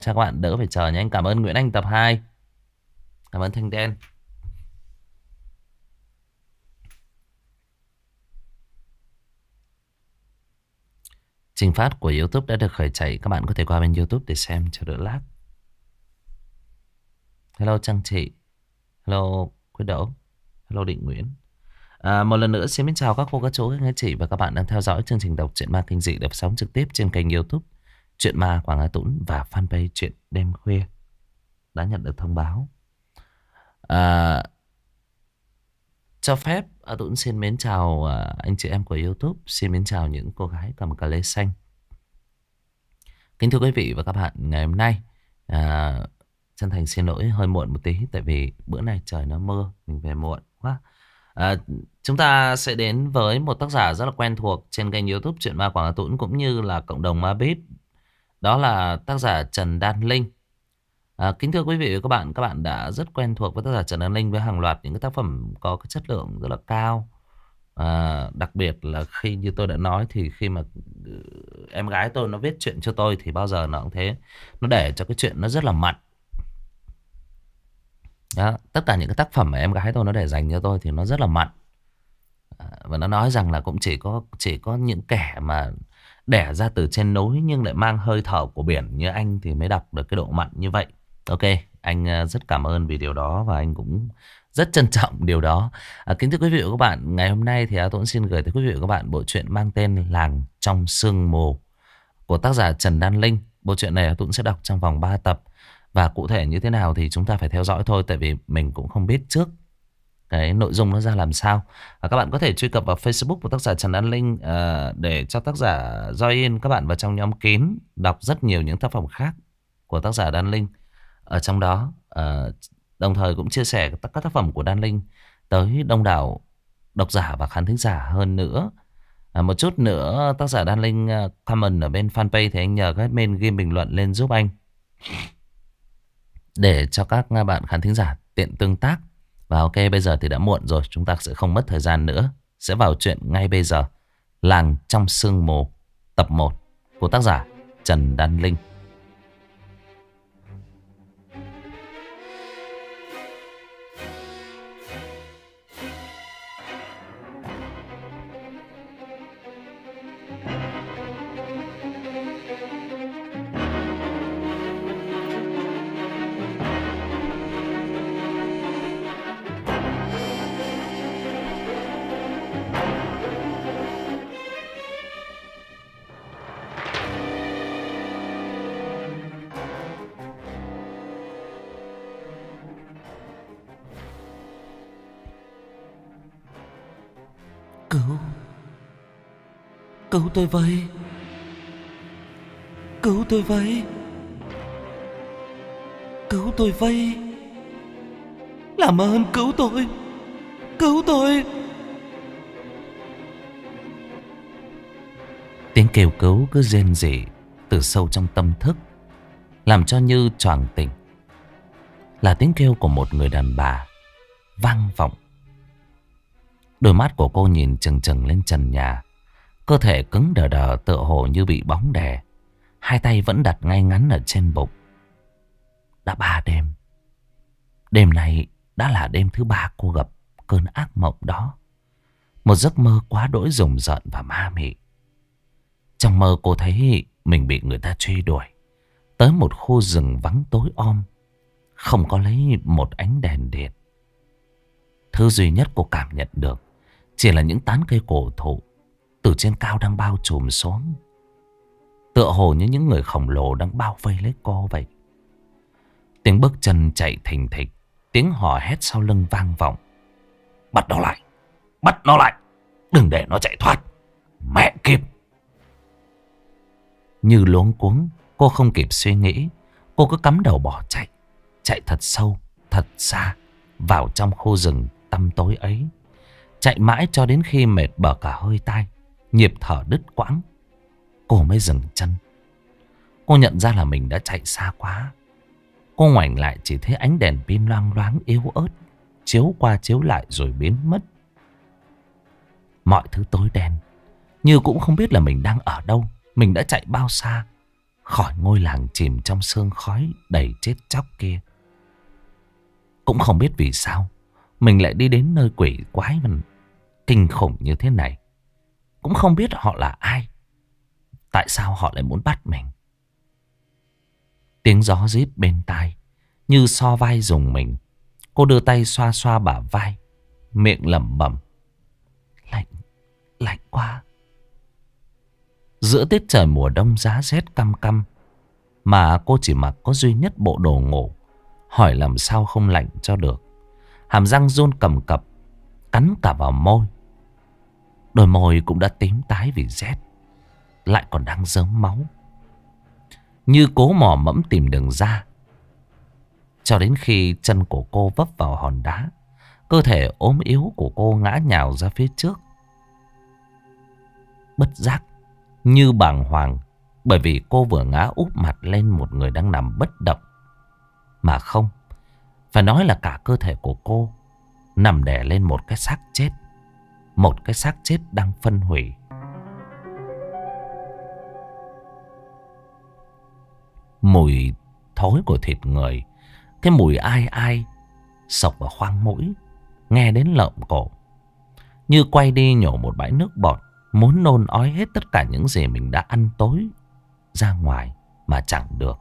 cho các bạn đỡ phải chờ nhé. Anh cảm ơn Nguyễn Anh tập 2. Cảm ơn Thanh Đen. Trình phát của YouTube đã được khởi chạy. Các bạn có thể qua bên YouTube để xem cho đỡ lag. Hello Trang Trị. Hello Quyết Đỗ. Hello Định Nguyễn. Một lần nữa xin chào các cô, các chú, các anh chị và các bạn đang theo dõi chương trình đọc truyện ma kinh dị được phát sóng trực tiếp trên kênh YouTube Truyện Ma Quảng Hà Tũng và fanpage Truyện Đêm Khuya. Đã nhận được thông báo. Cho phép Tũng xin mến chào anh chị em của YouTube. Xin mến chào những cô gái cầm cà lê xanh. Kính thưa quý vị và các bạn, ngày hôm nay chân thành xin lỗi hơi muộn một tí, tại vì bữa nay trời nó mưa, mình về muộn quá. Chúng ta sẽ đến với một tác giả rất là quen thuộc trên kênh YouTube Truyện Ma Quảng Hà Tũng cũng như là cộng đồng Ma Bít. Đó là tác giả Trần Đan Linh. Kính thưa quý vị và các bạn đã rất quen thuộc với tác giả Trần Đan Linh với hàng loạt những cái tác phẩm có cái chất lượng rất là cao. Đặc biệt là khi như tôi đã nói thì khi mà em gái tôi nó viết chuyện cho tôi thì bao giờ nó cũng thế, nó để cho cái chuyện nó rất là mặn. Đó, tất cả những cái tác phẩm mà em gái tôi nó để dành cho tôi thì nó rất là mặn. Và nó nói rằng là cũng chỉ có những kẻ mà đẻ ra từ trên núi nhưng lại mang hơi thở của biển như anh thì mới đọc được cái độ mặn như vậy. Ok, anh rất cảm ơn vì điều đó và anh cũng rất trân trọng điều đó. Kính thưa quý vị và các bạn, ngày hôm nay thì tôi xin gửi tới quý vị và các bạn bộ truyện mang tên Làng Trong Sương Mù của tác giả Trần Đan Linh. Bộ truyện này tôi sẽ đọc trong vòng 3 tập. Và cụ thể như thế nào thì chúng ta phải theo dõi thôi, tại vì mình cũng không biết trước cái nội dung nó ra làm sao. Các bạn có thể truy cập vào Facebook của tác giả Trần Đan Linh để cho tác giả join các bạn vào trong nhóm kín, đọc rất nhiều những tác phẩm khác của tác giả Đan Linh ở trong đó. Đồng thời cũng chia sẻ các tác phẩm của Đan Linh tới đông đảo độc giả và khán thính giả hơn nữa. Một chút nữa tác giả Đan Linh comment ở bên fanpage thì anh nhờ các admin ghi bình luận lên giúp anh để cho các bạn khán thính giả tiện tương tác. Và ok, bây giờ thì đã muộn rồi, chúng ta sẽ không mất thời gian nữa, sẽ vào chuyện ngay bây giờ. Làng Trong Sương Mù tập 1 của tác giả Trần Đan Linh. Cứu tôi với. Cứu tôi với. Cứu tôi với. Làm ơn cứu tôi. Cứu tôi. Tiếng kêu cứu cứ rên rỉ từ sâu trong tâm thức, làm cho Như choàng tỉnh. Là tiếng kêu của một người đàn bà vang vọng. Đôi mắt của cô nhìn chừng chừng lên trần nhà, cơ thể cứng đờ đờ tựa hồ như bị bóng đè. Hai tay vẫn đặt ngay ngắn ở trên bụng. Đã 3 đêm. Đêm này đã là đêm thứ 3 cô gặp cơn ác mộng đó. Một giấc mơ quá đỗi rùng rợn và ma mị. Trong mơ cô thấy mình bị người ta truy đuổi tới một khu rừng vắng tối om, không có lấy một ánh đèn điện. Thứ duy nhất cô cảm nhận được chỉ là những tán cây cổ thụ từ trên cao đang bao trùm xuống, tựa hồ như những người khổng lồ đang bao vây lấy cô vậy. Tiếng bước chân chạy thình thịch, tiếng hò hét sau lưng vang vọng. Bắt nó lại, bắt nó lại, đừng để nó chạy thoát. Mẹ kiếp. Như luống cuống, cô không kịp suy nghĩ, cô cứ cắm đầu bỏ chạy. Chạy thật sâu, thật xa vào trong khu rừng tăm tối ấy. Chạy mãi cho đến khi mệt bở cả hơi tai, nhịp thở đứt quãng, cô mới dừng chân. Cô nhận ra là mình đã chạy xa quá. Cô ngoảnh lại chỉ thấy ánh đèn pin loang loáng yếu ớt chiếu qua chiếu lại rồi biến mất. Mọi thứ tối đen, Như cũng không biết là mình đang ở đâu, mình đã chạy bao xa. khỏi ngôi làng chìm trong sương khói đầy chết chóc kia. Cũng không biết vì sao mình lại đi đến nơi quỷ quái mà kinh khủng như thế này. Cũng không biết họ là ai, tại sao họ lại muốn bắt mình. Tiếng gió rít bên tai như so vai rùng mình. Cô đưa tay xoa xoa bả vai, miệng lẩm bẩm: lạnh, lạnh quá. Giữa tiết trời mùa đông giá rét căm căm mà cô chỉ mặc có duy nhất bộ đồ ngủ. Hỏi làm sao không lạnh cho được. Hàm răng run cầm cập, cắn cả vào môi. Đôi môi cũng đã tím tái vì rét, lại còn đang rớm máu. Như cố mò mẫm tìm đường ra, cho đến khi chân của cô vấp vào hòn đá. Cơ thể ốm yếu của cô ngã nhào ra phía trước. Bất giác, như bàng hoàng, bởi vì cô vừa ngã úp mặt lên một người đang nằm bất động. Mà không, phải nói là cả cơ thể của cô nằm đè lên một cái xác chết. Một cái xác chết đang phân hủy. Mùi thối của thịt người, cái mùi ai ai sộc vào khoang mũi, nghe đến lợm cổ. Như quay đi nhổ một bãi nước bọt, muốn nôn ói hết tất cả những gì mình đã ăn tối ra ngoài mà chẳng được.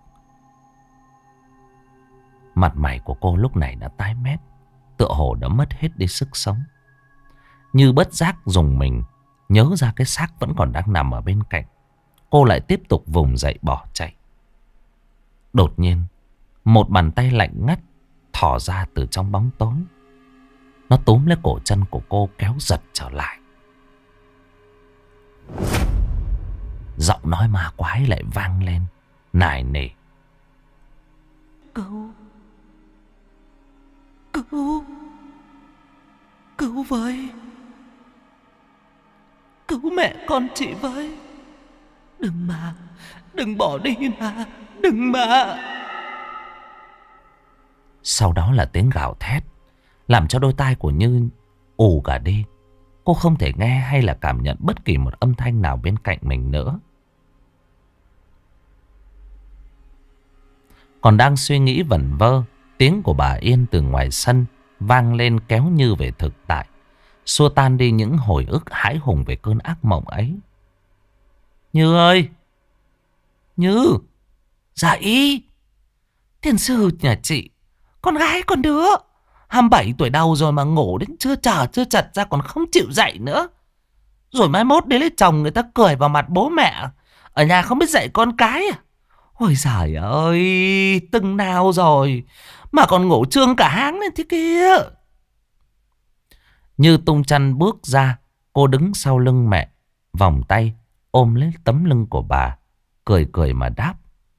Mặt mày của cô lúc này đã tái mét, tựa hồ đã mất hết đi sức sống. Như bất giác dùng mình, nhớ ra cái xác vẫn còn đang nằm ở bên cạnh. Cô lại tiếp tục vùng dậy bỏ chạy. Đột nhiên, một bàn tay lạnh ngắt thò ra từ trong bóng tối. Nó túm lấy cổ chân của cô kéo giật trở lại. Giọng nói ma quái lại vang lên nài nỉ: Cứu, cứu, cứu với, cứu mẹ con chị với. Đừng mà, đừng bỏ đi mà, đừng mà. Sau đó là tiếng gào thét, làm cho đôi tai của Như ù cả đi. Cô không thể nghe hay là cảm nhận bất kỳ một âm thanh nào bên cạnh mình nữa. Còn đang suy nghĩ vẩn vơ, tiếng của bà Yên từ ngoài sân vang lên kéo Như về thực tại, xua tan đi những hồi ức hãi hùng về cơn ác mộng ấy. Như ơi! Như! Dậy! Thiên sư nhà chị, con gái con đứa 27 tuổi đầu rồi mà ngủ đến chưa chật ra còn không chịu dậy nữa. Rồi mai mốt đến lấy chồng người ta cười vào mặt bố mẹ, ở nhà không biết dạy con cái à? Ôi giời ơi, từng nào rồi mà còn ngủ trương cả háng lên thế kia. Như tung chăn bước ra, cô đứng sau lưng mẹ, vòng tay ôm lấy tấm lưng của bà, cười cười mà đáp: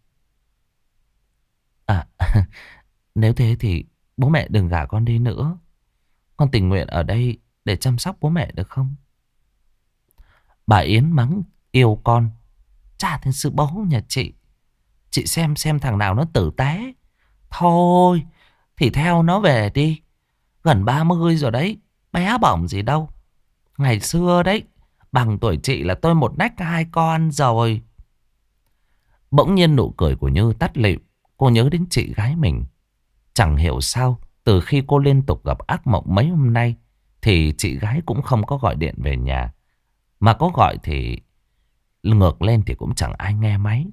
À, nếu thế thì bố mẹ đừng gả con đi nữa. Con tình nguyện ở đây để chăm sóc bố mẹ được không? Bà Yến mắng yêu con: Chả thiên sư bố nhà chị xem thằng nào nó tử tế. Thôi thì theo nó về đi. Gần 30 rồi đấy, bé bỏng gì đâu. Ngày xưa đấy, bằng tuổi chị là tôi một nách 2 con rồi. Bỗng nhiên nụ cười của Như tắt lịm. Cô nhớ đến chị gái mình. Chẳng hiểu sao, từ khi cô liên tục gặp ác mộng mấy hôm nay, thì chị gái cũng không có gọi điện về nhà. Mà có gọi thì ngược lên thì cũng chẳng ai nghe máy.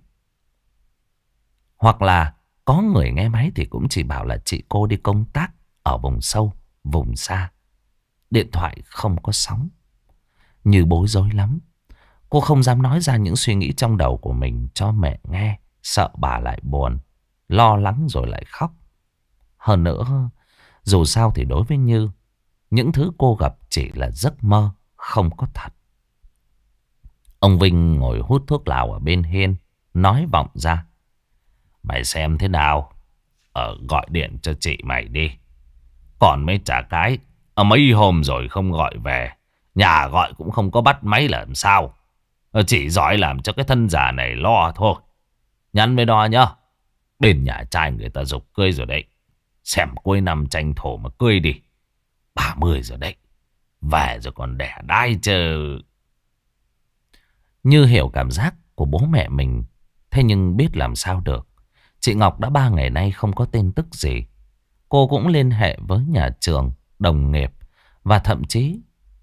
Hoặc là có người nghe máy thì cũng chỉ bảo là chị cô đi công tác ở vùng sâu, vùng xa. Điện thoại không có sóng. Như bối rối lắm. Cô không dám nói ra những suy nghĩ trong đầu của mình cho mẹ nghe, sợ bà lại buồn, lo lắng rồi lại khóc. Hơn nữa, dù sao thì đối với Như, những thứ cô gặp chỉ là giấc mơ, không có thật. Ông Vinh ngồi hút thuốc lào ở bên hiên, nói vọng ra: Mày xem thế nào, gọi điện cho chị mày đi. Còn mấy chả cái, mấy hôm rồi không gọi về, nhà gọi cũng không có bắt máy là làm sao. Chỉ giỏi làm cho cái thân già này lo thôi. Nhắn với nó nhá. Bên nhà trai người ta giục cưới rồi đấy. Xem cuối năm tranh thủ mà cưới đi. 30 rồi đấy. Về rồi còn đẻ đai chờ. Như hiểu cảm giác của bố mẹ mình Thế nhưng biết làm sao được. Chị Ngọc đã 3 ngày nay không có tin tức gì. Cô cũng liên hệ với nhà trường, đồng nghiệp và thậm chí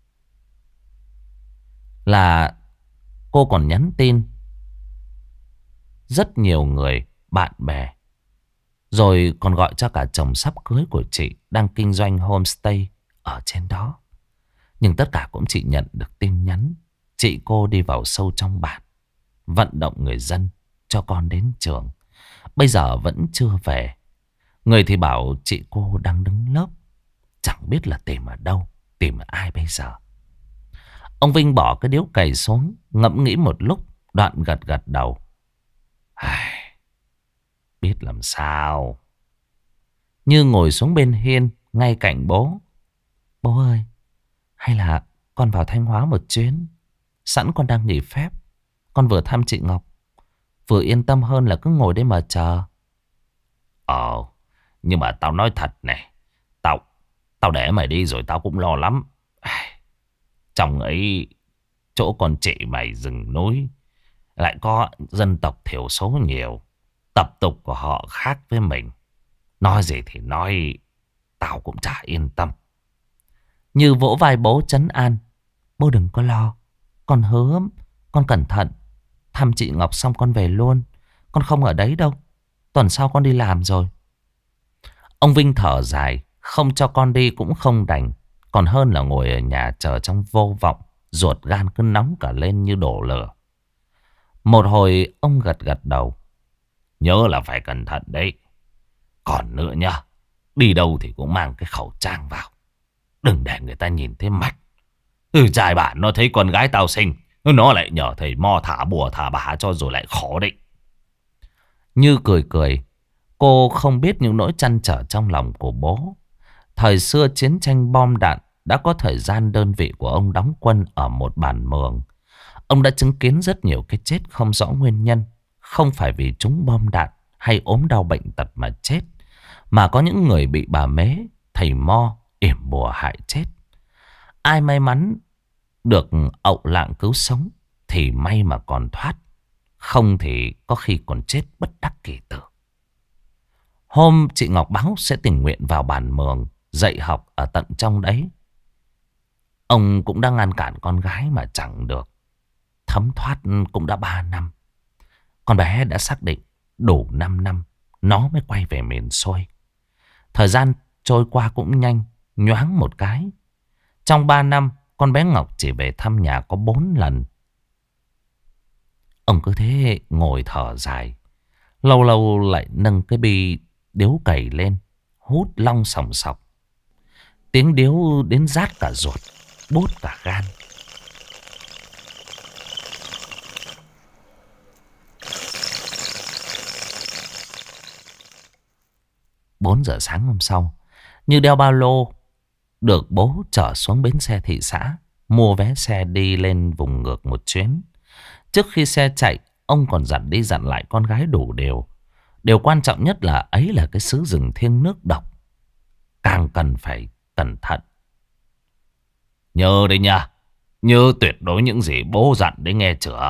là cô còn nhắn tin rất nhiều người, bạn bè. Rồi còn gọi cho cả chồng sắp cưới của chị đang kinh doanh homestay ở trên đó. Nhưng tất cả cũng chỉ nhận được tin nhắn chị cô đi vào sâu trong bản, vận động người dân cho con đến trường. Bây giờ vẫn chưa về. Người thì bảo chị cô đang đứng lớp, chẳng biết là tìm ở đâu, tìm ai bây giờ. Ông Vinh bỏ cái điếu cày xuống, ngẫm nghĩ một lúc, đoạn gật gật đầu. Ai, biết làm sao. Như ngồi xuống bên hiên ngay cạnh bố. Bố ơi, hay là con vào Thanh Hóa một chuyến. Sẵn con đang nghỉ phép, con vừa thăm chị Ngọc, vừa yên tâm hơn là cứ ngồi đây mà chờ. Nhưng mà tao nói thật này, Tao tao để mày đi rồi tao cũng lo lắm. Trong ấy, chỗ con chị mày rừng núi, lại có dân tộc thiểu số nhiều. Tập tục của họ khác với mình. Nói gì thì nói, tao cũng chả yên tâm. Như vỗ vai bố trấn an. Bố đừng có lo, con hứa, con cẩn thận. Thăm chị Ngọc xong con về luôn. Con không ở đấy đâu, tuần sau con đi làm rồi. Ông Vinh thở dài. Không cho con đi cũng không đành. Còn hơn là ngồi ở nhà chờ trong vô vọng. Ruột gan cứ nóng cả lên như đổ lửa. Một hồi ông gật gật đầu. Nhớ là phải cẩn thận đấy. Còn nữa nha, đi đâu thì cũng mang cái khẩu trang vào. Đừng để người ta nhìn thấy mặt. Trai bản nó thấy con gái tao xinh, nó lại nhờ thầy mo thả bùa thả bả cho rồi lại khó đấy. Như cười cười. Cô không biết những nỗi trăn trở trong lòng của bố. Thời xưa chiến tranh bom đạn đã có thời gian đơn vị của ông đóng quân ở một bản mường. Ông đã chứng kiến rất nhiều cái chết không rõ nguyên nhân. Không phải vì trúng bom đạn hay ốm đau bệnh tật mà chết, mà có những người bị bà mế, thầy mo yểm bùa hại chết. Ai may mắn được ậu lạng cứu sống thì may mà còn thoát. Không thì có khi còn chết bất đắc kỳ tử. Hôm chị Ngọc báo sẽ tình nguyện vào bản mường dạy học ở tận trong đấy. Ông cũng đang ngăn cản con gái mà chẳng được. Thấm thoát cũng đã 3 năm. Con bé đã xác định đủ 5 năm nó mới quay về miền xuôi. Thời gian trôi qua cũng nhanh, nhoáng một cái. Trong 3 năm, con bé Ngọc chỉ về thăm nhà có 4 lần. Ông cứ thế ngồi thở dài. Lâu lâu lại nâng cái bi điếu cày lên, hút long sòng sọc. Tiếng điếu đến rát cả ruột, bút cả gan. Bốn giờ sáng hôm sau, Như đeo ba lô, được bố chở xuống bến xe thị xã, mua vé xe đi lên vùng ngược một chuyến. Trước khi xe chạy, ông còn dặn đi dặn lại con gái đủ điều. Điều quan trọng nhất là ấy là cái xứ rừng thiêng nước độc, càng cần phải cẩn thận. Nhớ đấy nha, nhớ tuyệt đối những gì bố dặn đấy nghe chưa?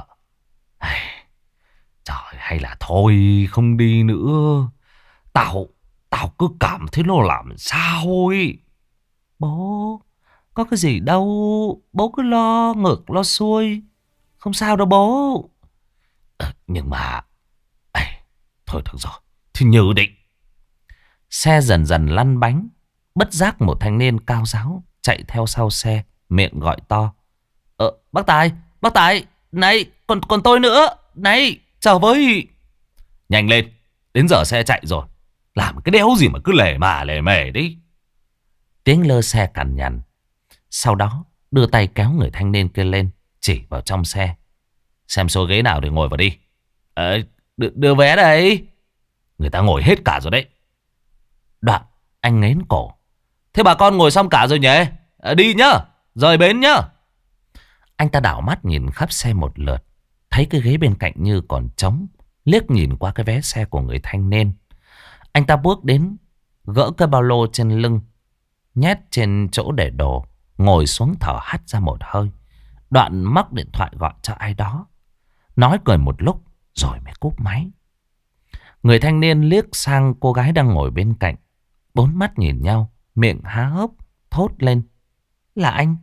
Trời, hay là thôi không đi nữa. Tao cứ cảm thấy nó làm sao ấy. Bố, có cái gì đâu. Bố cứ lo ngược lo xuôi. Không sao đâu bố. Nhưng mà thôi được rồi, thì nhớ định. Xe dần dần lăn bánh. Bất giác một thanh niên cao ráo chạy theo sau xe, miệng gọi to. Bác Tài, này, còn tôi nữa. Này, chờ với. Nhanh lên, đến giờ xe chạy rồi. Làm cái đéo gì mà cứ lề mề đi. Tiếng lơ xe cằn nhằn. Sau đó đưa tay kéo người thanh niên kia lên, chỉ vào trong xe. Xem số ghế nào để ngồi vào đi. Đưa vé đây. Người ta ngồi hết cả rồi đấy. Đoạn anh nghến cổ. Thế bà con ngồi xong cả rồi nhỉ? Đi nhá, rời bến nhá. Anh ta đảo mắt nhìn khắp xe một lượt, thấy cái ghế bên cạnh Như còn trống. Liếc nhìn qua cái vé xe của người thanh niên. Anh ta bước đến, gỡ cái ba lô trên lưng, nhét trên chỗ để đồ, ngồi xuống thở hắt ra một hơi. Đoạn móc điện thoại gọi cho ai đó. Nói cười một lúc, rồi mới cúp máy. Người thanh niên liếc sang cô gái đang ngồi bên cạnh. Bốn mắt nhìn nhau, miệng há hốc, thốt lên. Là anh?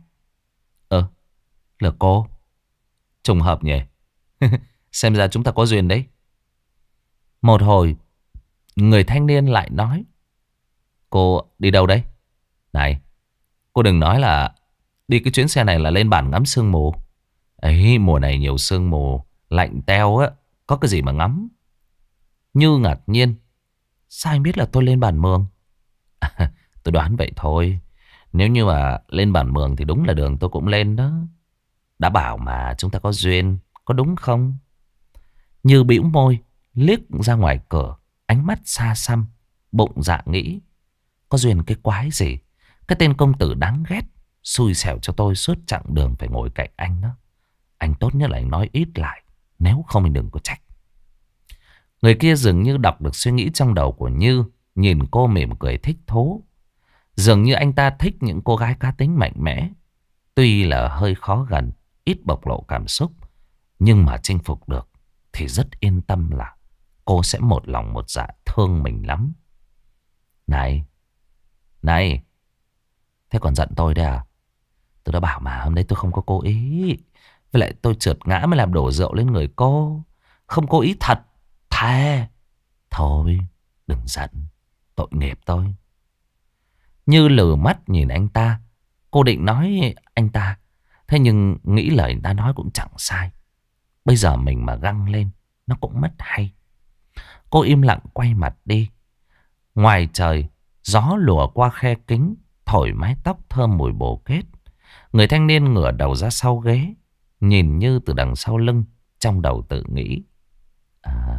Là cô. Trùng hợp nhỉ. Xem ra chúng ta có duyên đấy. Một hồi, người thanh niên lại nói. Cô đi đâu đấy? Này, cô đừng nói là đi cái chuyến xe này là lên bản ngắm sương mù. Ấy, mùa này nhiều sương mù, lạnh teo á, có cái gì mà ngắm. Như ngạc nhiên. Sao anh biết là tôi lên bản Mường? Tôi đoán vậy thôi. Nếu như mà lên bản Mường thì đúng là đường tôi cũng lên đó. Đã bảo mà chúng ta có duyên, có đúng không? Như bĩu môi, liếc ra ngoài cửa, ánh mắt xa xăm, bụng dạ nghĩ. Có duyên cái quái gì? Cái tên công tử đáng ghét, xui xẻo cho tôi suốt chặng đường phải ngồi cạnh anh đó. Anh tốt nhất là anh nói ít lại, nếu không mình đừng có trách. Người kia dường như đọc được suy nghĩ trong đầu của Như, nhìn cô mỉm cười thích thú. Dường như anh ta thích những cô gái cá tính mạnh mẽ. Tuy là hơi khó gần, ít bộc lộ cảm xúc, nhưng mà chinh phục được thì rất yên tâm là cô sẽ một lòng một dạ thương mình lắm. Này, này, thế còn giận tôi đấy à? Tôi đã bảo mà hôm nay tôi không có cố ý. Với lại tôi trượt ngã mới làm đổ rượu lên người cô. Không cố ý thật, thề. Thôi, đừng giận, tội nghiệp tôi. Như lừ mắt nhìn anh ta. Cô định nói anh ta, thế nhưng nghĩ lời anh ta nói cũng chẳng sai. Bây giờ mình mà găng lên, nó cũng mất hay. Cô im lặng quay mặt đi. Ngoài trời, gió lùa qua khe kính, thổi mái tóc thơm mùi bồ kết. Người thanh niên ngửa đầu ra sau ghế, nhìn Như từ đằng sau lưng, trong đầu tự nghĩ. À,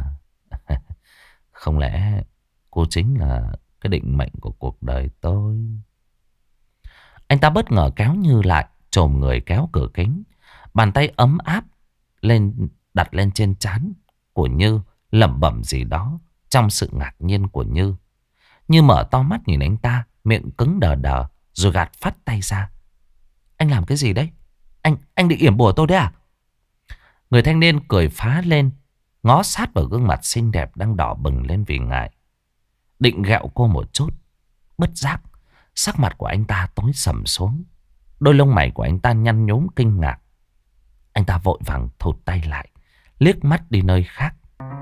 không lẽ cô chính là cái định mệnh của cuộc đời tôi? Anh ta bất ngờ kéo Như lại, chồm người kéo cửa kính. Bàn tay ấm áp đặt lên trên trán của Như, lẩm bẩm gì đó trong sự ngạc nhiên của Như. Như mở to mắt nhìn anh ta, miệng cứng đờ đờ, rồi gạt phắt tay ra. Anh làm cái gì đấy? Anh định yểm bùa tôi đấy à? Người thanh niên cười phá lên, ngó sát vào gương mặt xinh đẹp đang đỏ bừng lên vì ngại. Định ghẹo cô một chút, bất giác sắc mặt của anh ta tối sầm xuống. Đôi lông mày của anh ta nhăn nhúm kinh ngạc. Anh ta vội vàng thụt tay lại, liếc mắt đi nơi khác.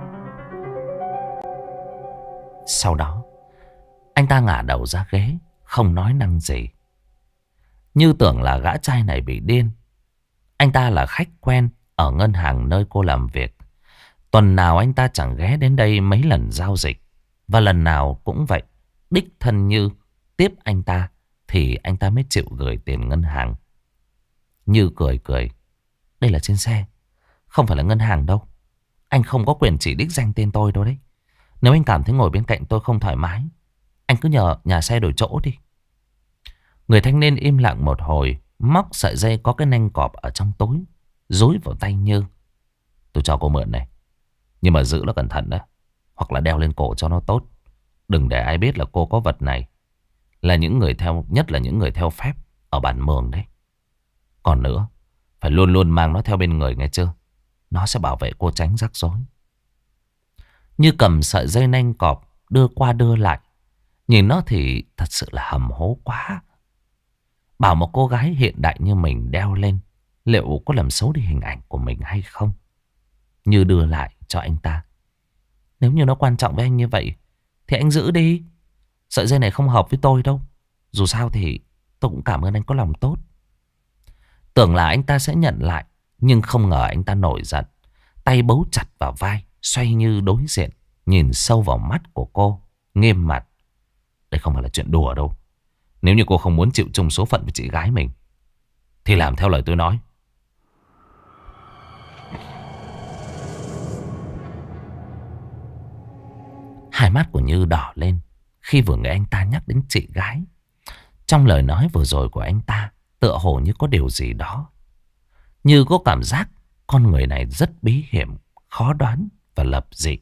Sau đó, anh ta ngả đầu ra ghế, không nói năng gì. Như tưởng là gã trai này bị điên. Anh ta là khách quen ở ngân hàng nơi cô làm việc. Tuần nào anh ta chẳng ghé đến đây mấy lần giao dịch. Và lần nào cũng vậy, đích thân Như tiếp anh ta thì anh ta mới chịu gửi tiền ngân hàng. Như cười cười. Đây là trên xe, không phải là ngân hàng đâu. Anh không có quyền chỉ đích danh tên tôi đâu đấy. Nếu anh cảm thấy ngồi bên cạnh tôi không thoải mái, anh cứ nhờ nhà xe đổi chỗ đi. Người thanh niên im lặng một hồi, móc sợi dây có cái nanh cọp ở trong túi, dúi vào tay Như. Tôi cho cô mượn này, nhưng mà giữ nó cẩn thận đó. Hoặc là đeo lên cổ cho nó tốt. Đừng để ai biết là cô có vật này. Là những người theo, nhất là những người theo phép ở bản Mường đấy. Còn nữa, phải luôn luôn mang nó theo bên người nghe chưa? Nó sẽ bảo vệ cô tránh rắc rối. Như cầm sợi dây nanh cọp đưa qua đưa lại. Nhìn nó thì thật sự là hầm hố quá. Bảo một cô gái hiện đại như mình đeo lên, liệu có làm xấu đi hình ảnh của mình hay không? Như đưa lại cho anh ta. Nếu như nó quan trọng với anh như vậy thì anh giữ đi. Sợi dây này không hợp với tôi đâu. Dù sao thì tôi cũng cảm ơn anh có lòng tốt. Tưởng là anh ta sẽ nhận lại, nhưng không ngờ anh ta nổi giận. Tay bấu chặt vào vai, xoay Như đối diện, nhìn sâu vào mắt của cô, nghiêm mặt. Đây không phải là chuyện đùa đâu. Nếu như cô không muốn chịu chung số phận với chị gái mình thì làm theo lời tôi nói. Hai mắt của Như đỏ lên khi vừa nghe anh ta nhắc đến chị gái. Trong lời nói vừa rồi của anh ta tựa hồ như có điều gì đó. Như có cảm giác con người này rất bí hiểm, khó đoán và lập dị.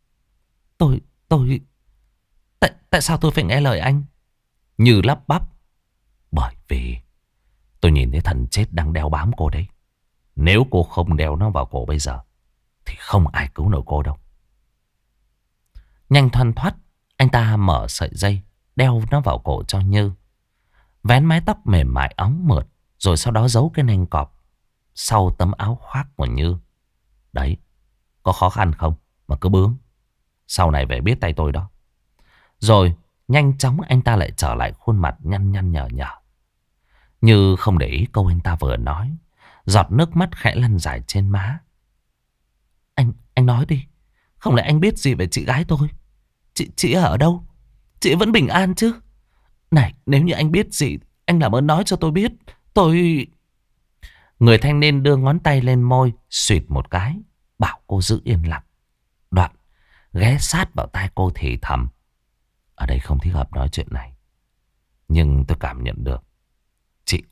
Tại sao tôi phải nghe lời anh? Như lắp bắp. Bởi vì tôi nhìn thấy thần chết đang đeo bám cô đấy. Nếu cô không đeo nó vào cổ bây giờ thì không ai cứu nổi cô đâu. Nhanh thoăn thoắt, anh ta mở sợi dây, đeo nó vào cổ cho Như. Vén mái tóc mềm mại óng mượt, rồi sau đó giấu cái nanh cọp sau tấm áo khoác của Như. Đấy, có khó khăn không mà cứ bướng. Sau này về biết tay tôi đó. Rồi nhanh chóng anh ta lại trở lại khuôn mặt nhăn nhăn nhở nhở. Như không để ý câu anh ta vừa nói. Giọt nước mắt khẽ lăn dài trên má. Anh nói đi. Không lẽ anh biết gì về chị gái tôi? Chị ở đâu? Chị vẫn bình an chứ? Này, nếu như anh biết gì, anh làm ơn nói cho tôi biết. Tôi... Người thanh niên đưa ngón tay lên môi, xuyệt một cái, bảo cô giữ yên lặng. Đoạn ghé sát vào tai cô thì thầm. Ở đây không thích hợp nói chuyện này. Nhưng tôi cảm nhận được Chị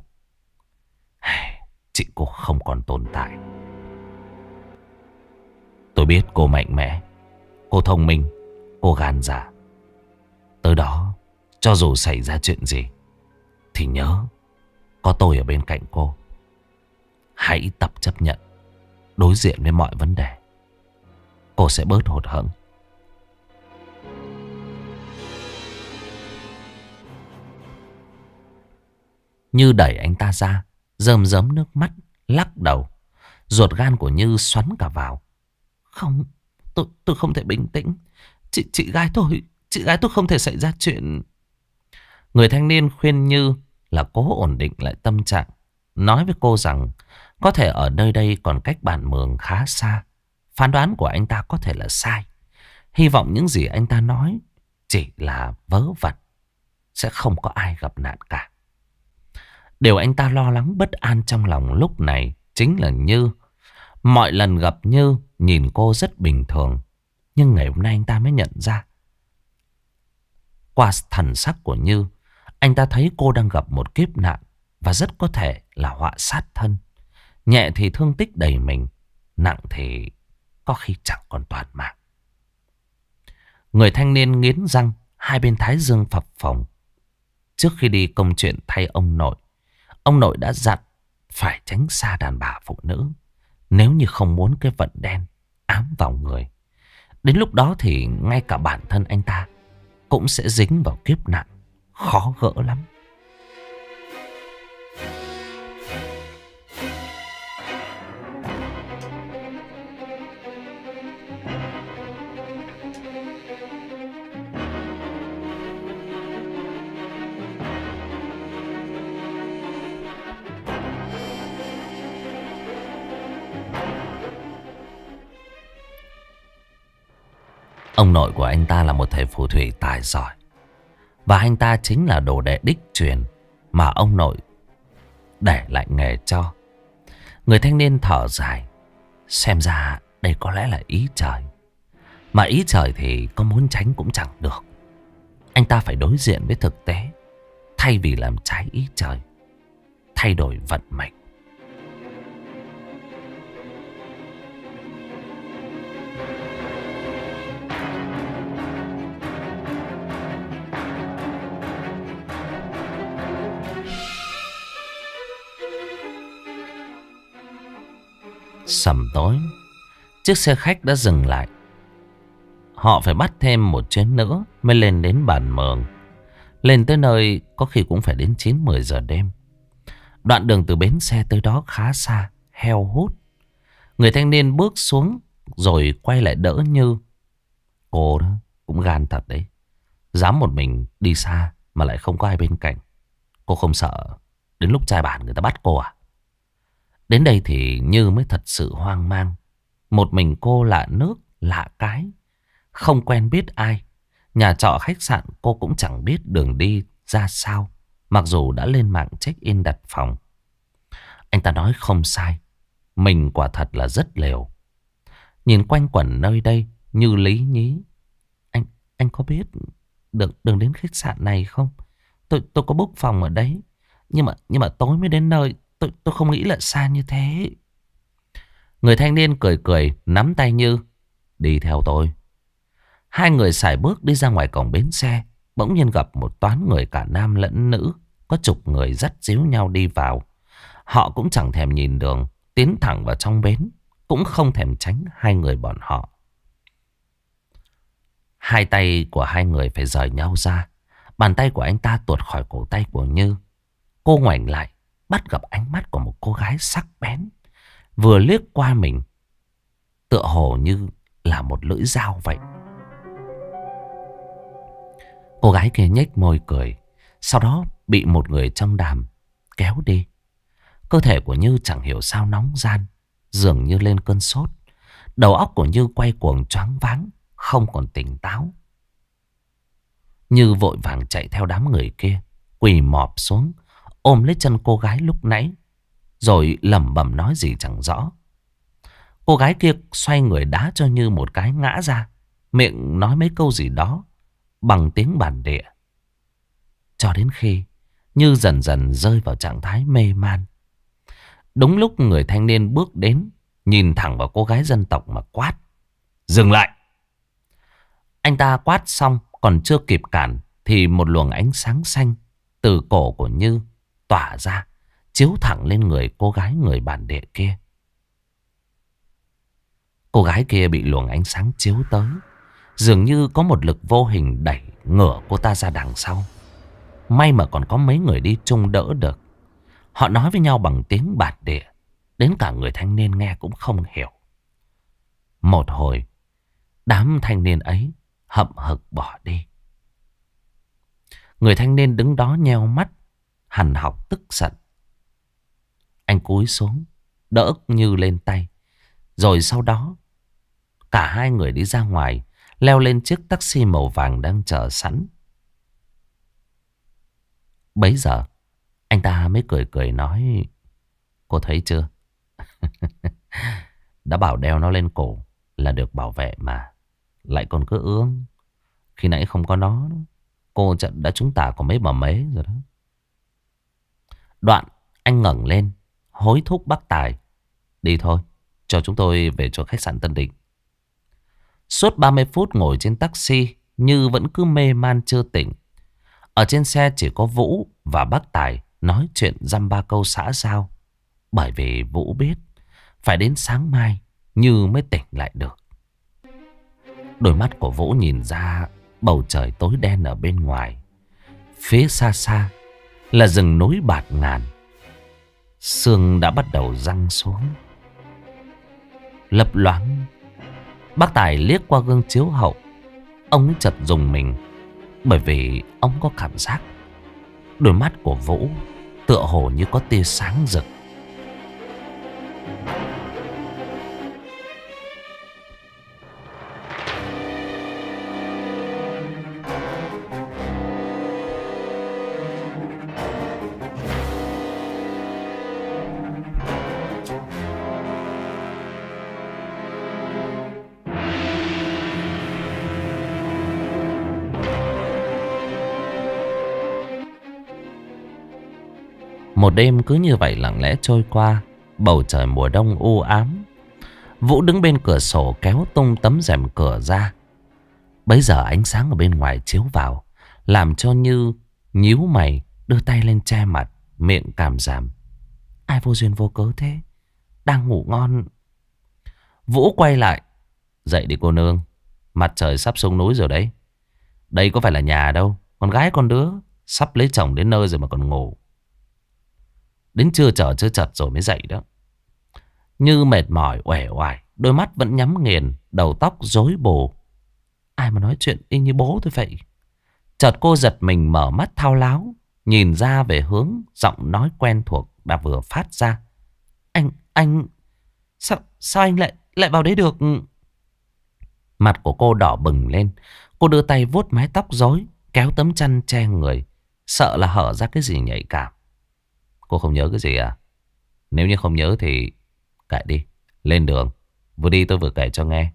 cô không còn tồn tại. Tôi biết cô mạnh mẽ, cô thông minh, cô gan dạ. Tới đó, cho dù xảy ra chuyện gì thì nhớ có tôi ở bên cạnh cô. Hãy tập chấp nhận, đối diện với mọi vấn đề. Cô sẽ bớt hụt hẫng. Như đẩy anh ta ra, rơm rớm nước mắt, lắc đầu. Ruột gan của Như xoắn cả vào. Không, tôi không thể bình tĩnh. Chị gái tôi không thể xảy ra chuyện. Người thanh niên khuyên Như là cố ổn định lại tâm trạng. Nói với cô rằng có thể ở nơi đây còn cách bản mường khá xa. Phán đoán của anh ta có thể là sai. Hy vọng những gì anh ta nói chỉ là vớ vẩn. Sẽ không có ai gặp nạn cả. Điều anh ta lo lắng bất an trong lòng lúc này chính là Như. Mọi lần gặp Như nhìn cô rất bình thường. Nhưng ngày hôm nay anh ta mới nhận ra. Qua thần sắc của Như, anh ta thấy cô đang gặp một kiếp nạn. Và rất có thể là họa sát thân. Nhẹ thì thương tích đầy mình, nặng thì có khi chẳng còn toàn mạng. Người thanh niên nghiến răng, hai bên thái dương phập phồng. Trước khi đi công chuyện thay ông nội đã dặn phải tránh xa đàn bà phụ nữ. Nếu như không muốn cái vận đen ám vào người. Đến lúc đó thì ngay cả bản thân anh ta cũng sẽ dính vào kiếp nạn khó gỡ lắm. Ông nội của anh ta là một thầy phù thủy tài giỏi. Và anh ta chính là đồ đệ đích truyền mà ông nội để lại nghề cho. Người thanh niên thở dài. Xem ra đây có lẽ là ý trời. Mà ý trời thì có muốn tránh cũng chẳng được. Anh ta phải đối diện với thực tế. Thay vì làm trái ý trời, thay đổi vận mệnh. Sầm tối, chiếc xe khách đã dừng lại. Họ phải bắt thêm một chuyến nữa mới lên đến bản mường. Lên tới nơi có khi cũng phải đến 9-10 giờ đêm. Đoạn đường từ bến xe tới đó khá xa, heo hút. Người thanh niên bước xuống rồi quay lại đỡ Như. Cô đó cũng gan thật đấy. Dám một mình đi xa mà lại không có ai bên cạnh. Cô không sợ đến lúc trai bản người ta bắt cô à? Đến đây thì Như mới thật sự hoang mang. Một mình cô lạ nước, lạ cái. Không quen biết ai. Nhà trọ khách sạn cô cũng chẳng biết đường đi ra sao. Mặc dù đã lên mạng check-in đặt phòng. Anh ta nói không sai. Mình quả thật là rất liều. Nhìn quanh quẩn nơi đây Như lý nhí. Anh có biết đường đến khách sạn này không? Tôi có book phòng ở đấy. Nhưng mà tối mới đến nơi. Tôi không nghĩ là xa như thế. Người thanh niên cười cười nắm tay Như. Đi theo tôi. Hai người sải bước đi ra ngoài cổng bến xe. Bỗng nhiên gặp một toán người cả nam lẫn nữ. Có chục người dắt díu nhau đi vào. Họ cũng chẳng thèm nhìn đường, tiến thẳng vào trong bến. cũng không thèm tránh hai người bọn họ. Hai tay của hai người phải rời nhau ra. Bàn tay của anh ta tuột khỏi cổ tay của Như. Cô ngoảnh lại, bắt gặp ánh mắt của một cô gái sắc bén, vừa liếc qua mình, tựa hồ như là một lưỡi dao vậy. Cô gái kia nhếch môi cười, sau đó bị một người trong đàm kéo đi. Cơ thể của Như chẳng hiểu sao nóng ran, dường như lên cơn sốt. Đầu óc của Như quay cuồng choáng váng, không còn tỉnh táo. Như vội vàng chạy theo đám người kia, quỳ mọp xuống, ôm lấy chân cô gái lúc nãy, rồi lẩm bẩm nói gì chẳng rõ. Cô gái kia xoay người đá cho Như một cái ngã ra, miệng nói mấy câu gì đó bằng tiếng bản địa. Cho đến khi Như dần dần rơi vào trạng thái mê man. Đúng lúc người thanh niên bước đến, nhìn thẳng vào cô gái dân tộc mà quát: "Dừng lại!" Anh ta quát xong còn chưa kịp cản thì một luồng ánh sáng xanh từ cổ của Như tỏa ra, chiếu thẳng lên người cô gái người bản địa kia. Cô gái kia bị luồng ánh sáng chiếu tới, dường như có một lực vô hình đẩy ngửa cô ta ra đằng sau. May mà còn có mấy người đi chung đỡ được. Họ nói với nhau bằng tiếng bản địa, đến cả người thanh niên nghe cũng không hiểu. Một hồi, đám thanh niên ấy hậm hực bỏ đi. Người thanh niên đứng đó nheo mắt, hằn học tức giận. Anh cúi xuống, đỡ Như lên tay. Rồi sau đó, cả hai người đi ra ngoài, leo lên chiếc taxi màu vàng đang chờ sẵn. Bấy giờ, anh ta mới cười cười nói: "Cô thấy chưa? Đã bảo đeo nó lên cổ là được bảo vệ mà. Lại còn cứ ương. Khi nãy không có nó, cô đã trúng tả có mấy bà mế rồi đó." Đoạn, anh ngẩng lên, hối thúc bác Tài: "Đi thôi, cho chúng tôi về chỗ khách sạn Tân Định." Suốt 30 phút ngồi trên taxi, Như vẫn cứ mê man chưa tỉnh. Ở trên xe chỉ có Vũ và bác Tài nói chuyện dăm ba câu xã giao. Bởi vì Vũ biết phải đến sáng mai Như mới tỉnh lại được. Đôi mắt của Vũ nhìn ra bầu trời tối đen ở bên ngoài. Phía xa xa là rừng núi bạt ngàn. Sương đã bắt đầu giăng xuống. Lấp loáng, bác Tài liếc qua gương chiếu hậu. Ông ấy chợt rùng mình, bởi vì ông có cảm giác đôi mắt của Vũ tựa hồ như có tia sáng rực. Một đêm cứ như vậy lặng lẽ trôi qua. Bầu trời mùa đông u ám. Vũ đứng bên cửa sổ kéo tung tấm rèm cửa ra. Bấy giờ ánh sáng ở bên ngoài chiếu vào, làm cho Như nhíu mày, đưa tay lên che mặt, miệng cảm giảm: "Ai vô duyên vô cớ thế? Đang ngủ ngon." Vũ quay lại: "Dậy đi cô nương, mặt trời sắp xuống núi rồi đấy. Đây có phải là nhà đâu. Con gái con đứa sắp lấy chồng đến nơi rồi mà còn ngủ. Đến trưa chở chưa chật rồi mới dậy đó." Như mệt mỏi uể oải, đôi mắt vẫn nhắm nghiền, đầu tóc rối bù. Ai mà nói chuyện y như bố tôi vậy. Chợt cô giật mình mở mắt thao láo, nhìn ra về hướng giọng nói quen thuộc đã vừa phát ra. Anh sao anh lại vào đấy được?" Mặt của cô đỏ bừng lên. Cô đưa tay vuốt mái tóc rối, kéo tấm chăn che người, sợ là hở ra cái gì nhạy cảm. "Cô không nhớ cái gì à? Nếu như không nhớ thì kệ đi. Lên đường, vừa đi tôi vừa kể cho nghe."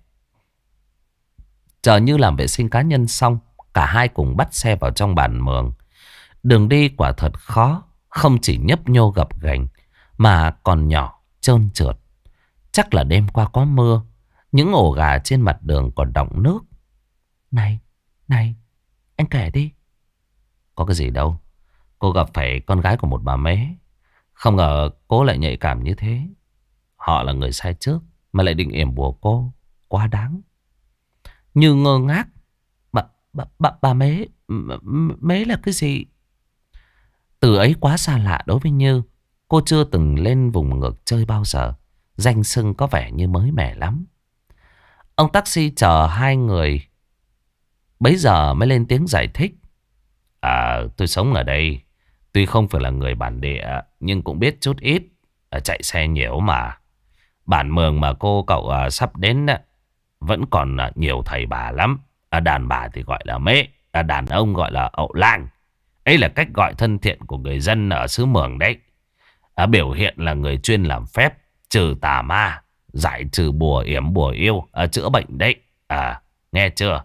Chờ Như làm vệ sinh cá nhân xong, cả hai cùng bắt xe vào trong bản mường. Đường đi quả thật khó, không chỉ nhấp nhô gập ghềnh mà còn nhỏ, trơn trượt. Chắc là đêm qua có mưa, những ổ gà trên mặt đường còn đọng nước. Này, anh kể đi." "Có cái gì đâu. Cô gặp phải con gái của một bà mế. Không ngờ cô lại nhạy cảm như thế. Họ là người sai trước, mà lại định yểm bùa cô. Quá đáng. Như ngơ ngác. Bà Mế. Mế là cái gì? Từ ấy quá xa lạ đối với Như. Cô chưa từng lên vùng ngược chơi bao giờ. Danh xưng có vẻ như mới mẻ lắm. Ông taxi chờ hai người bấy giờ mới lên tiếng giải thích. Tôi sống ở đây. Tuy không phải là người bản địa, nhưng cũng biết chút ít. Chạy xe nhiều mà. Bản mường mà cô cậu sắp đến vẫn còn nhiều thầy bà lắm. Đàn bà thì gọi là mễ, đàn ông gọi là ậu lang. Ấy là cách gọi thân thiện của người dân ở xứ Mường đấy. Biểu hiện là người chuyên làm phép trừ tà ma, giải trừ bùa yểm bùa yêu, chữa bệnh đấy. Nghe chưa?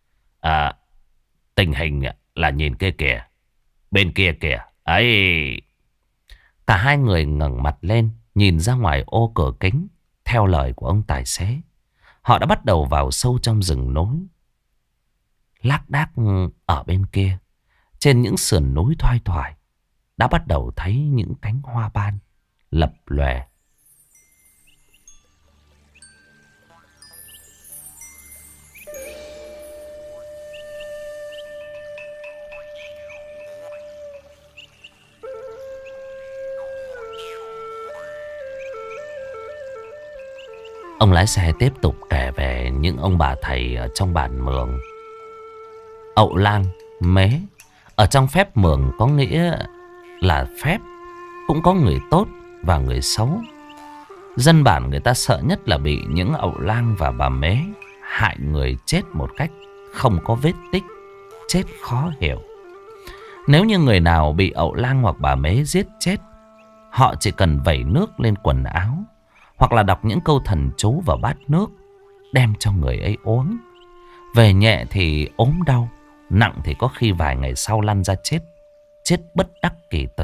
Tình hình là nhìn kia kìa, bên kia kìa. Ấy. Cả hai người ngẩng mặt lên, nhìn ra ngoài ô cửa kính. Theo lời của ông tài xế, họ đã bắt đầu vào sâu trong rừng núi. Lác đác ở bên kia, trên những sườn núi thoai thoải, đã bắt đầu thấy những cánh hoa ban lập lòe. Ông lái xe tiếp tục kể về những ông bà thầy ở trong bản Mường. Ậu lang, mế ở trong phép Mường có nghĩa là phép, cũng có người tốt và người xấu. Dân bản người ta sợ nhất là bị những ậu lang và bà mế hại người chết một cách không có vết tích, chết khó hiểu. Nếu như người nào bị ậu lang hoặc bà mế giết chết, họ chỉ cần vẩy nước lên quần áo hoặc là đọc những câu thần chú vào bát nước, đem cho người ấy uống. Về nhẹ thì ốm đau, nặng thì có khi vài ngày sau lăn ra chết, chết bất đắc kỳ tử.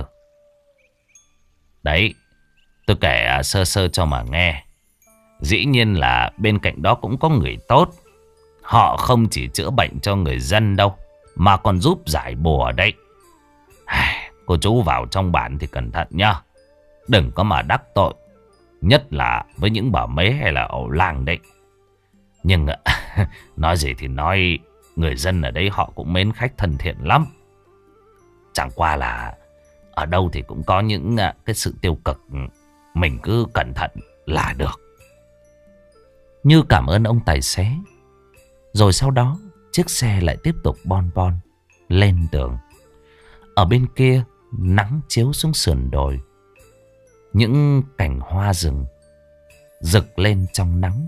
Đấy, tôi kể sơ sơ cho mà nghe. Dĩ nhiên là bên cạnh đó cũng có người tốt. Họ không chỉ chữa bệnh cho người dân đâu, mà còn giúp giải bùa đấy. Cô chú vào trong bản thì cẩn thận nhá, đừng có mà đắc tội, nhất là với những bà mế hay là ẩu lang đấy. Nhưng nói gì thì nói, người dân ở đây họ cũng mến khách thân thiện lắm. Chẳng qua là ở đâu thì cũng có những cái sự tiêu cực, mình cứ cẩn thận là được. Như cảm ơn ông tài xế. Rồi sau đó chiếc xe lại tiếp tục bon bon lên đường. Ở bên kia nắng chiếu xuống sườn đồi, những cành hoa rừng rực lên trong nắng.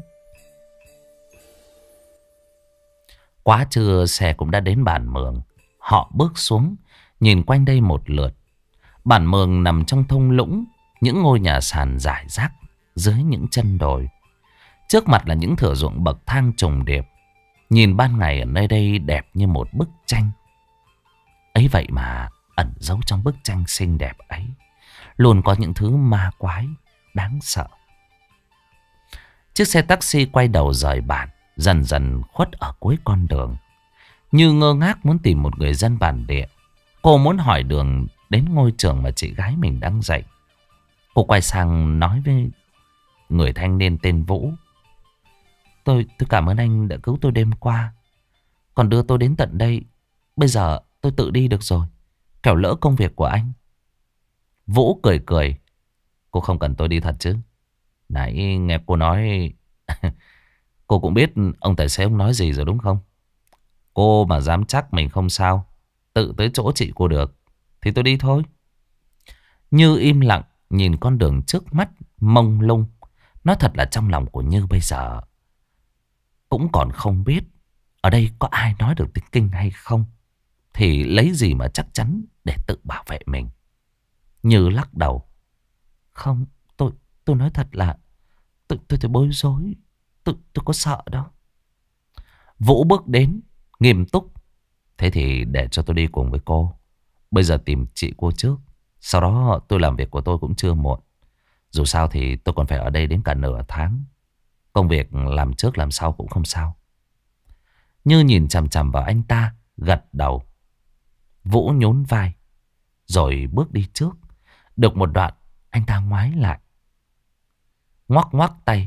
Quá trưa xe cũng đã đến bản Mường. Họ bước xuống, nhìn quanh đây một lượt. Bản Mường nằm trong thung lũng, những ngôi nhà sàn rải rác dưới những chân đồi. Trước mặt là những thửa ruộng bậc thang trùng điệp. Nhìn ban ngày ở nơi đây đẹp như một bức tranh. Ấy vậy mà ẩn giấu trong bức tranh xinh đẹp ấy luôn có những thứ ma quái đáng sợ. Chiếc xe taxi quay đầu rời bản, dần dần khuất ở cuối con đường. Như ngơ ngác muốn tìm một người dân bản địa. Cô muốn hỏi đường đến ngôi trường mà chị gái mình đang dạy. Cô quay sang nói với người thanh niên tên Vũ. Tôi cảm ơn anh đã cứu tôi đêm qua, còn đưa tôi đến tận đây. Bây giờ tôi tự đi được rồi, kẻo lỡ công việc của anh. Vũ cười cười. Cô không cần tôi đi thật chứ? Nãy nghe cô nói cô cũng biết ông tài xế ông nói gì rồi đúng không? Cô mà dám chắc mình không sao, tự tới chỗ chị cô được, thì tôi đi thôi. Như im lặng nhìn con đường trước mắt mông lung. Nói thật là trong lòng của Như bây giờ cũng còn không biết ở đây có ai nói được tiếng Kinh hay không, thì lấy gì mà chắc chắn để tự bảo vệ mình. Như lắc đầu. Không, tôi nói thật là tôi bối rối. Tôi có sợ đâu. Vũ bước đến nghiêm túc. Thế thì để cho tôi đi cùng với cô. Bây giờ tìm chị cô trước, sau đó tôi làm việc của tôi cũng chưa muộn. Dù sao thì tôi còn phải ở đây đến cả nửa tháng. Công việc làm trước làm sau cũng không sao. Như nhìn chằm chằm vào anh ta, gật đầu. Vũ nhún vai rồi bước đi trước. Được một đoạn, anh ta ngoái lại, ngoắc ngoắc tay,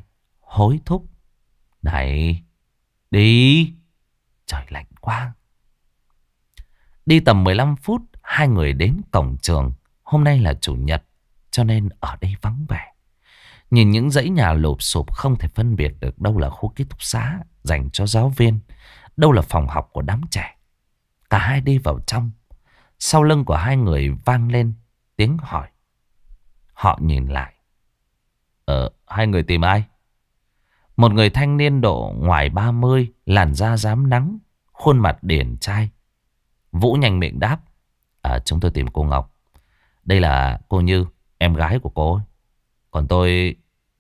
hối thúc. Này, đi. Trời lạnh quá. Đi tầm 15 phút, hai người đến cổng trường. Hôm nay là chủ nhật, cho nên ở đây vắng vẻ. Nhìn những dãy nhà lụp xụp không thể phân biệt được đâu là khu ký túc xá dành cho giáo viên, đâu là phòng học của đám trẻ. Cả hai đi vào trong. Sau lưng của hai người vang lên tiếng hỏi. Họ nhìn lại. Hai người tìm ai? Một người thanh niên độ ngoài 30, làn da rám nắng, khuôn mặt điển trai. Vũ nhanh miệng đáp. Chúng tôi tìm cô Ngọc. Đây là cô Như, em gái của cô ấy. Còn tôi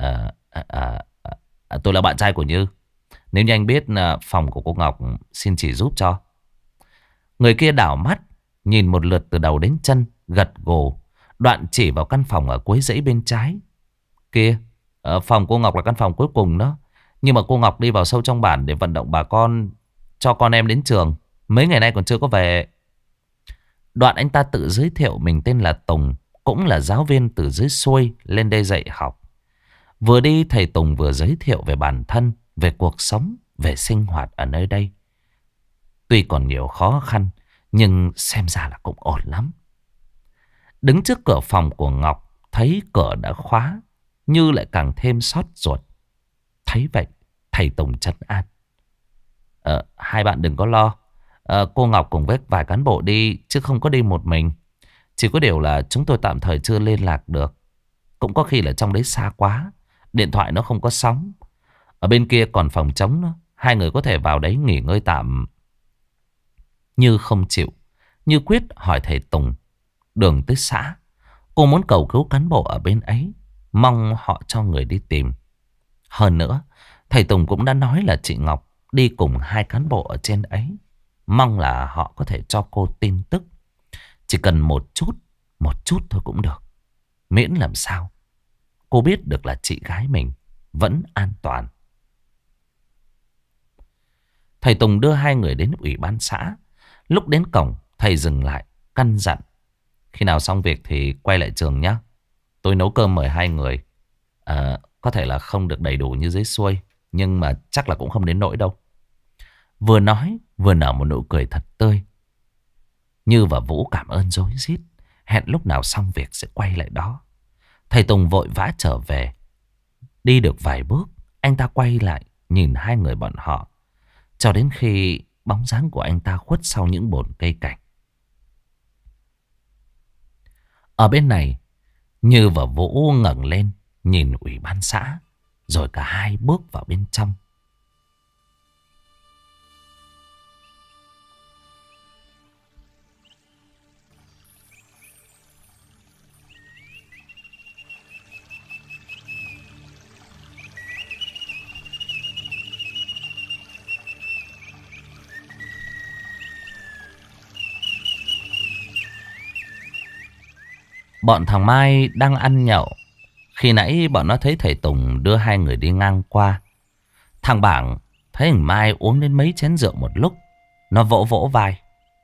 tôi là bạn trai của Như. Nếu như anh biết phòng của cô Ngọc, xin chỉ giúp cho. Người kia đảo mắt, nhìn một lượt từ đầu đến chân, gật gù. Đoạn chỉ vào căn phòng ở cuối dãy bên trái. Kia, phòng cô Ngọc là căn phòng cuối cùng đó. Nhưng mà cô Ngọc đi vào sâu trong bản để vận động bà con cho con em đến trường. Mấy ngày nay còn chưa có về. Đoạn anh ta tự giới thiệu mình tên là Tùng, cũng là giáo viên từ dưới xuôi lên đây dạy học. Vừa đi thầy Tùng vừa giới thiệu về bản thân, về cuộc sống, về sinh hoạt ở nơi đây. Tuy còn nhiều khó khăn, nhưng xem ra là cũng ổn lắm. Đứng trước cửa phòng của Ngọc, thấy cửa đã khóa, Như lại càng thêm xót ruột. Thấy vậy, thầy Tùng trấn an. Hai bạn đừng có lo. Cô Ngọc cùng với vài cán bộ đi, chứ không có đi một mình. Chỉ có điều là chúng tôi tạm thời chưa liên lạc được. Cũng có khi là trong đấy xa quá, điện thoại nó không có sóng. Ở bên kia còn phòng trống nữa, hai người có thể vào đấy nghỉ ngơi tạm. Như không chịu. Như quyết hỏi thầy Tùng đường tới xã. Cô muốn cầu cứu cán bộ ở bên ấy, mong họ cho người đi tìm. Hơn nữa, thầy Tùng cũng đã nói là chị Ngọc đi cùng hai cán bộ ở trên ấy. Mong là họ có thể cho cô tin tức. Chỉ cần một chút thôi cũng được. Miễn làm sao cô biết được là chị gái mình vẫn an toàn. Thầy Tùng đưa hai người đến ủy ban xã. Lúc đến cổng, thầy dừng lại, căn dặn. Khi nào xong việc thì quay lại trường nhé. Tôi nấu cơm mời hai người. Có thể là không được đầy đủ như dưới xuôi, nhưng mà chắc là cũng không đến nỗi đâu. Vừa nói vừa nở một nụ cười thật tươi. Như và Vũ cảm ơn rối rít, hẹn lúc nào xong việc sẽ quay lại đó. Thầy Tùng vội vã trở về. Đi được vài bước, anh ta quay lại nhìn hai người bọn họ, cho đến khi bóng dáng của anh ta khuất sau những bồn cây cảnh. Ở bên này, Như và Vũ ngẩng lên nhìn ủy ban xã, rồi cả hai bước vào bên trong. Bọn thằng Mai đang ăn nhậu. Khi nãy bọn nó thấy thầy Tùng đưa hai người đi ngang qua. Thằng Bảng thấy thằng Mai uống đến mấy chén rượu một lúc. Nó vỗ vỗ vai.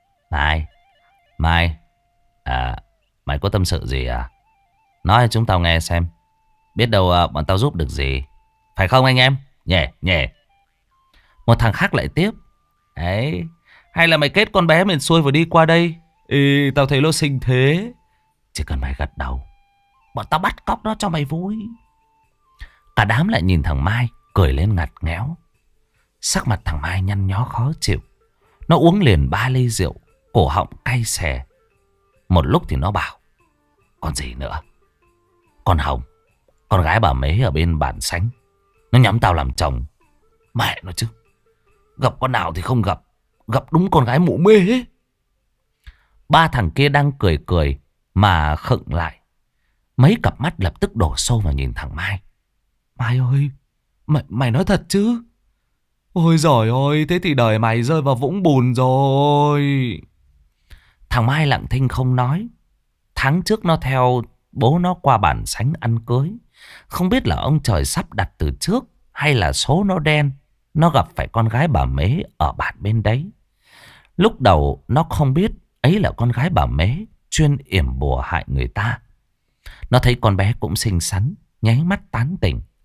Mai, mày có tâm sự gì à? Nói cho chúng tao nghe xem. Biết đâu bọn tao giúp được gì. Phải không anh em? Nhẹ. Một thằng khác lại tiếp. Ấy, hay là mày kết con bé miền xuôi vừa đi qua đây? Tao thấy nó xinh thế. Chỉ cần mày gật đầu, bọn tao bắt cóc nó cho mày vui. Cả đám lại nhìn thằng Mai, cười lên ngặt nghẽo. Sắc mặt thằng Mai nhăn nhó khó chịu. Nó uống liền 3 ly rượu, cổ họng cay xè. Một lúc thì nó bảo. Còn gì nữa? Con Hồng, con gái bà Mế ở bên bản Sánh, nó nhắm tao làm chồng. Mẹ nó chứ, gặp con nào thì không gặp. Gặp đúng con gái mụ mê ấy. Ba thằng kia đang cười cười mà khựng lại. Mấy cặp mắt lập tức đổ xô vào nhìn thằng Mai. Mai ơi, mày nói thật chứ? Ôi giời ơi, thế thì đời mày rơi vào vũng bùn rồi. Thằng Mai lặng thinh không nói. Tháng trước nó theo bố nó qua bản Sánh ăn cưới. Không biết là ông trời sắp đặt từ trước, hay là số nó đen. Nó gặp phải con gái bà Mế ở bản bên đấy. Lúc đầu nó không biết ấy là con gái bà Mế chuyên yểm bùa hại người ta. Nó thấy con bé cũng xinh xắn, nháy mắt tán tỉnh.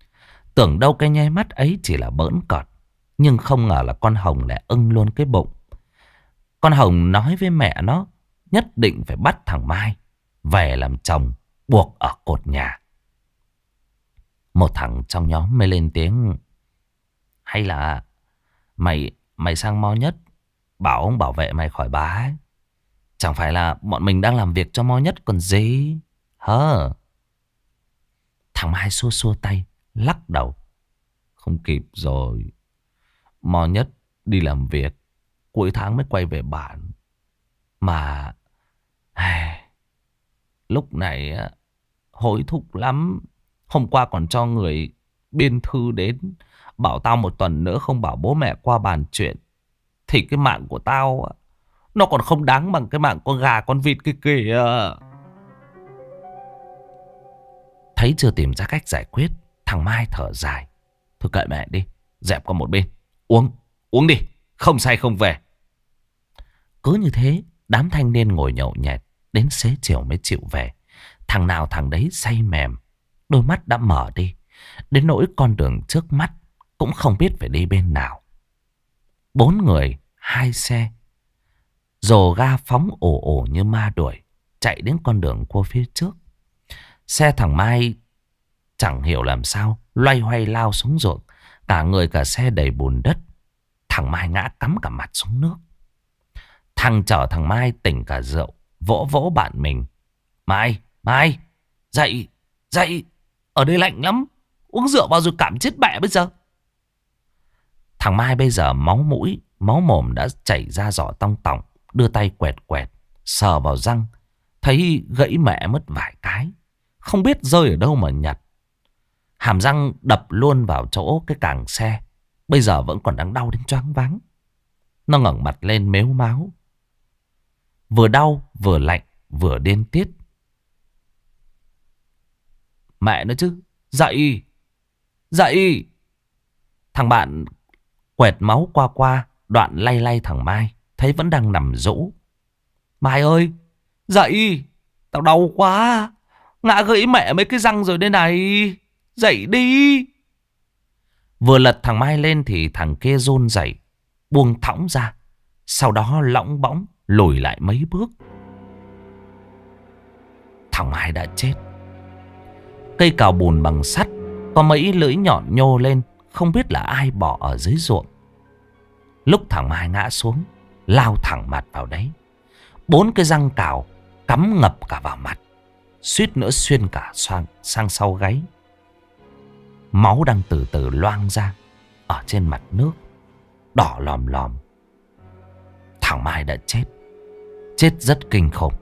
Tưởng đâu cái nháy mắt ấy chỉ là bỡn cợt, nhưng không ngờ là con Hồng lại ưng luôn cái bụng. Con Hồng nói với mẹ nó nhất định phải bắt thằng Mai về làm chồng, buộc ở cột nhà. Một thằng trong nhóm mới lên tiếng: hay là mày sang Mo Nhất bảo ông bảo vệ mày khỏi bà ấy. Chẳng phải là bọn mình đang làm việc cho Mo Nhất còn gì. Hơ. Thằng Mai xua xua tay, lắc đầu: không kịp rồi. Mo Nhất đi làm việc, cuối tháng mới quay về bản. Mà lúc này hối thúc lắm. Hôm qua còn cho người biên thư đến bảo tao 1 tuần nữa không bảo bố mẹ qua bàn chuyện, thì cái mạng của tao nó còn không đáng bằng cái mạng con gà con vịt kia kìa. Thấy chưa tìm ra cách giải quyết, thằng Mai thở dài: thôi kệ mẹ đi, dẹp qua một bên. Uống đi, không say không về. Cứ như thế, đám thanh niên ngồi nhậu nhẹt đến xế chiều mới chịu về. Thằng nào thằng đấy say mềm, đôi mắt đã mở đi, đến nỗi con đường trước mắt cũng không biết phải đi bên nào. 4 người 2 xe, dồ ga phóng ồ ồ như ma đuổi, chạy đến con đường cua phía trước. Xe thằng Mai chẳng hiểu làm sao loay hoay lao xuống ruộng, cả người cả xe đầy bùn đất. Thằng Mai ngã cắm cả mặt xuống nước. Thằng chở thằng Mai tỉnh cả rượu, vỗ vỗ bạn mình: Mai, dậy, ở đây lạnh lắm, uống rượu vào rồi cảm chết mẹ bây giờ. Thằng Mai bây giờ máu mũi, máu mồm đã chảy ra giỏ tong tỏng, đưa tay quẹt quẹt, sờ vào răng, thấy gãy mẹ mất vài cái, không biết rơi ở đâu mà nhặt. Hàm răng đập luôn vào chỗ cái càng xe, bây giờ vẫn còn đang đau đến choáng váng. Nó ngẩng mặt lên mếu máo, vừa đau vừa lạnh vừa điên tiết. Mẹ nó chứ, dậy. Thằng bạn quẹt máu qua đoạn lay thằng Mai, thấy vẫn đang nằm rũ: Mai ơi, dậy, tao đau quá, ngã gãy mẹ mấy cái răng rồi đây này, dậy đi. Vừa lật thằng Mai lên thì thằng kia run rẩy buông thõng ra, sau đó lõng bõng lùi lại mấy bước. Thằng Mai đã chết. Cây cào bùn bằng sắt có mấy lưỡi nhọn nhô lên, không biết là ai bỏ ở dưới ruộng. Lúc thằng Mai ngã xuống, lao thẳng mặt vào đấy. 4 cái răng cào cắm ngập cả vào mặt, suýt nữa xuyên cả sang sau gáy. Máu đang từ từ loang ra ở trên mặt nước, đỏ lòm lòm. Thằng Mai đã chết rất kinh khủng.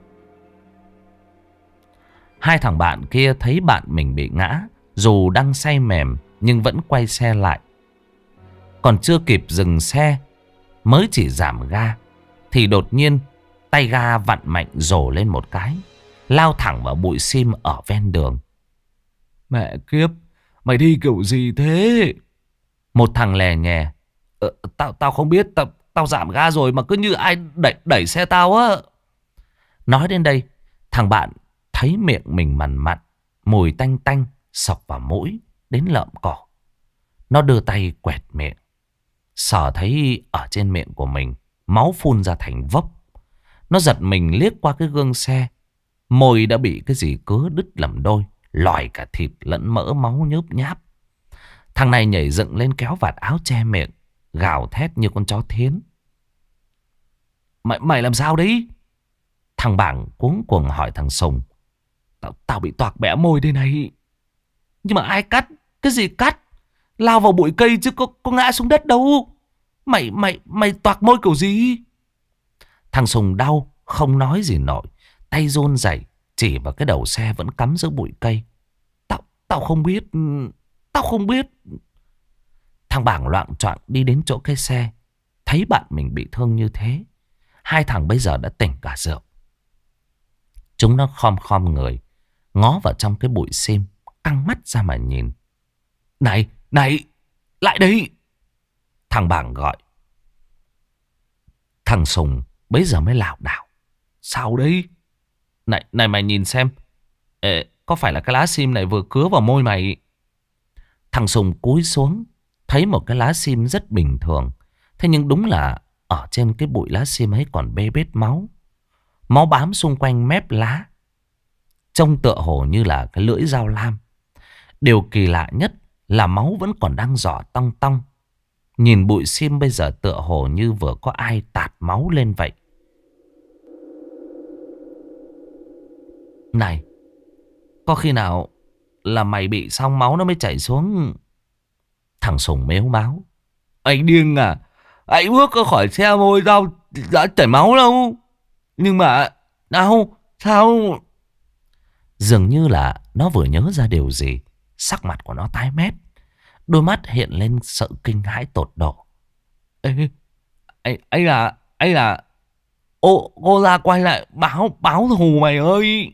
Hai thằng bạn kia thấy bạn mình bị ngã, dù đang say mềm nhưng vẫn quay xe lại. Còn chưa kịp dừng xe, mới chỉ giảm ga, thì đột nhiên tay ga vặn mạnh rổ lên một cái, lao thẳng vào bụi sim ở ven đường. Mẹ kiếp, mày đi kiểu gì thế? Một thằng lè nhè: Tao không biết, tao giảm ga rồi mà cứ như ai đẩy xe tao á. Nói đến đây, thằng bạn thấy miệng mình mằn mặn, mùi tanh tanh xộc vào mũi đến lợm cổ. Nó đưa tay quẹt miệng, sờ thấy ở trên miệng của mình máu phun ra thành vốc. Nó giật mình liếc qua cái gương xe, môi đã bị cái gì cứa đứt làm đôi, lòi cả thịt lẫn mỡ máu nhớp nháp. Thằng này nhảy dựng lên kéo vạt áo che miệng, gào thét như con chó thiến: Mày làm sao đấy? Thằng Bảng cuống cuồng hỏi thằng Sùng: Tao bị toạc bẽ môi đây này. Nhưng mà ai cắt? Cái gì cắt? Lao vào bụi cây chứ có ngã xuống đất đâu. Mày toạc môi kiểu gì? Thằng Sùng đau không nói gì nổi, tay run rẩy chỉ vào cái đầu xe vẫn cắm giữa bụi cây: Tao không biết. Tao không biết. Thằng Bảng loạng choạng đi đến chỗ cái xe, thấy bạn mình bị thương như thế. Hai thằng bây giờ đã tỉnh cả rượu. Chúng nó khom khom người, ngó vào trong cái bụi sim, căng mắt ra mà nhìn. Này, lại đây. Thằng Bảng gọi. Thằng Sùng bấy giờ mới lảo đảo: Sao đấy? Này mày nhìn xem, có phải là cái lá sim này vừa cứa vào môi mày? Thằng Sùng cúi xuống, thấy một cái lá sim rất bình thường. Thế nhưng đúng là ở trên cái bụi lá sim ấy còn bê bết máu. Máu bám xung quanh mép lá, trông tựa hồ như là cái lưỡi dao lam. Điều kỳ lạ nhất là máu vẫn còn đang rỏ tong tong. Nhìn bụi sim bây giờ tựa hồ như vừa có ai tạt máu lên vậy. Này, có khi nào là mày bị xong máu nó mới chảy xuống? Thằng Sùng mếu máo. Anh điên à? Anh bước ra khỏi xe môi tao đã chảy máu đâu. Nhưng mà đâu sao? Dường như là nó vừa nhớ ra điều gì. Sắc mặt của nó tái mét, đôi mắt hiện lên sự kinh hãi tột độ. Ê, anh là cô ra quay lại báo thù mày ơi.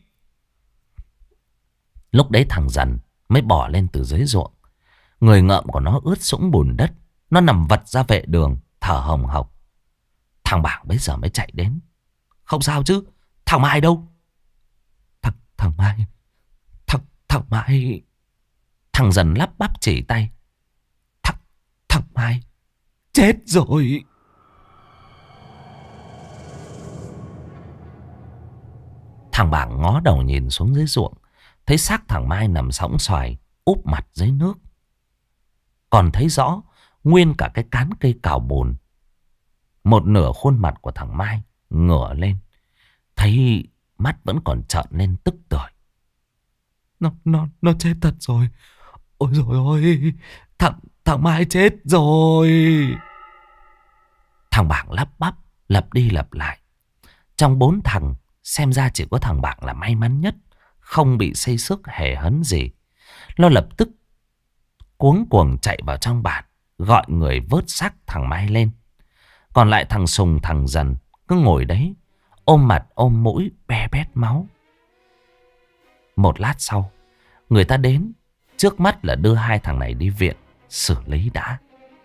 Lúc đấy thằng Dần mới bỏ lên từ dưới ruộng. Người ngợm của nó ướt sũng bùn đất. Nó nằm vật ra vệ đường, thở hồng hộc. Thằng Bảng bây giờ mới chạy đến. Không sao chứ? Thằng Mai đâu? Thằng Mai. Thằng Mai. Thằng Dần lắp bắp chỉ tay. Thằng Mai chết rồi. Thằng Bảng ngó đầu nhìn xuống dưới ruộng, thấy xác thằng Mai nằm sõng xoài, úp mặt dưới nước. Còn thấy rõ nguyên cả cái cán cây cào bùn. Một nửa khuôn mặt của thằng Mai ngửa lên, thấy mắt vẫn còn trợn lên tức tưởi. Nó chết thật rồi. Ôi dồi ôi, thằng Mai chết rồi. Thằng Bảng lắp bắp, lặp đi lặp lại. Trong 4 thằng, xem ra chỉ có thằng Bảng là may mắn nhất, không bị xây xước hề hấn gì. Nó lập tức cuống cuồng chạy vào trong bản, gọi người vớt xác thằng Mai lên. Còn lại thằng Sùng, thằng Dần cứ ngồi đấy, ôm mặt ôm mũi be bét máu. Một lát sau, người ta đến. Trước mắt là đưa hai thằng này đi viện xử lý đã.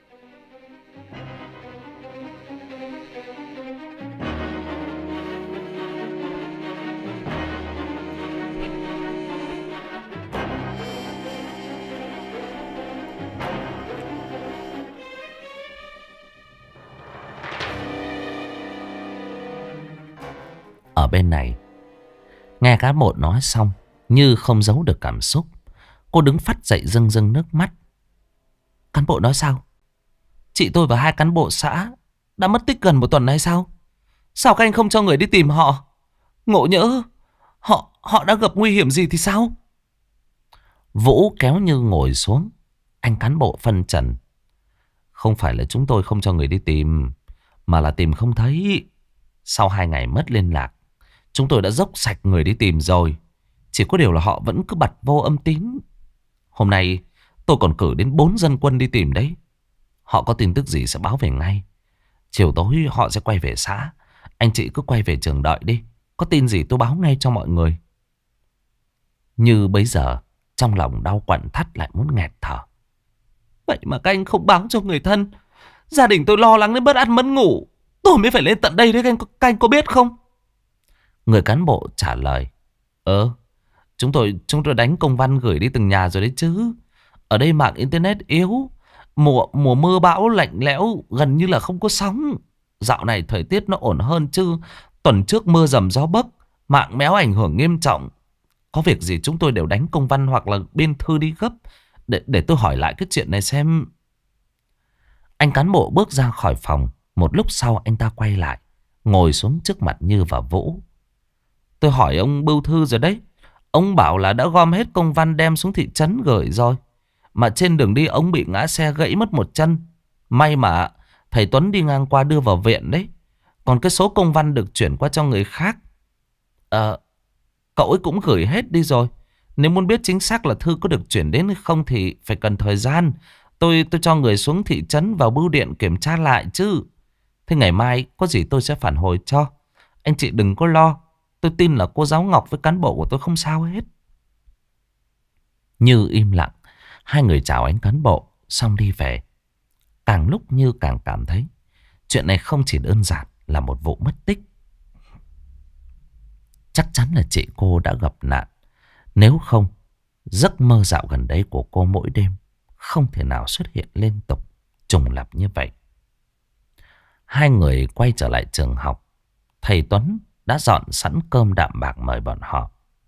Ở bên này, nghe cán bộ nói xong, Như không giấu được cảm xúc. Cô đứng phắt dậy rưng rưng nước mắt. Cán bộ nói sao? Chị tôi và 2 cán bộ xã đã mất tích gần 1 tuần nay sao? Sao các anh không cho người đi tìm họ? Ngộ nhỡ họ đã gặp nguy hiểm gì thì sao? Vũ kéo Như ngồi xuống. Anh cán bộ phân trần. Không phải là chúng tôi không cho người đi tìm, mà là tìm không thấy. Sau 2 ngày mất liên lạc, chúng tôi đã dốc sạch người đi tìm rồi. Chỉ có điều là họ vẫn cứ bặt vô âm tín. Hôm nay tôi còn cử đến 4 dân quân đi tìm đấy. Họ có tin tức gì sẽ báo về ngay. Chiều tối họ sẽ quay về xã. Anh chị cứ quay về trường đợi đi. Có tin gì tôi báo ngay cho mọi người. Như bấy giờ trong lòng đau quặn thắt lại muốn nghẹt thở. Vậy mà các anh không báo cho người thân. Gia đình tôi lo lắng đến bất ăn mất ngủ. Tôi mới phải lên tận đây đấy, các anh có biết không? Người cán bộ trả lời. Chúng tôi đánh công văn gửi đi từng nhà rồi đấy chứ. Ở đây mạng internet yếu. Mùa mưa bão lạnh lẽo, gần như là không có sóng. Dạo này thời tiết nó ổn hơn chứ. Tuần trước mưa dầm gió bấc, mạng méo ảnh hưởng nghiêm trọng. Có việc gì chúng tôi đều đánh công văn hoặc là biên thư đi gấp. Để tôi hỏi lại cái chuyện này xem. Anh cán bộ bước ra khỏi phòng. Một lúc sau anh ta quay lại, ngồi xuống trước mặt Như và Vũ. Tôi hỏi ông bưu thư rồi đấy. Ông bảo là đã gom hết công văn đem xuống thị trấn gửi rồi. Mà trên đường đi ông bị ngã xe gãy mất 1 chân. May mà thầy Tuấn đi ngang qua đưa vào viện đấy. Còn cái số công văn được chuyển qua cho người khác, cậu ấy cũng gửi hết đi rồi. Nếu muốn biết chính xác là thư có được chuyển đến hay không thì phải cần thời gian. Tôi cho người xuống thị trấn vào bưu điện kiểm tra lại chứ. Thế ngày mai có gì tôi sẽ phản hồi cho. Anh chị đừng có lo. Tôi tin là cô giáo Ngọc với cán bộ của tôi không sao hết. Như im lặng. Hai người chào anh cán bộ xong đi về. Càng lúc Như càng cảm thấy chuyện này không chỉ đơn giản là một vụ mất tích. Chắc chắn là chị cô đã gặp nạn. Nếu không, giấc mơ dạo gần đây của cô mỗi đêm không thể nào xuất hiện liên tục, trùng lặp như vậy. Hai người quay trở lại trường học. Thầy Tuấn đã dọn sẵn cơm đạm bạc mời bọn họ.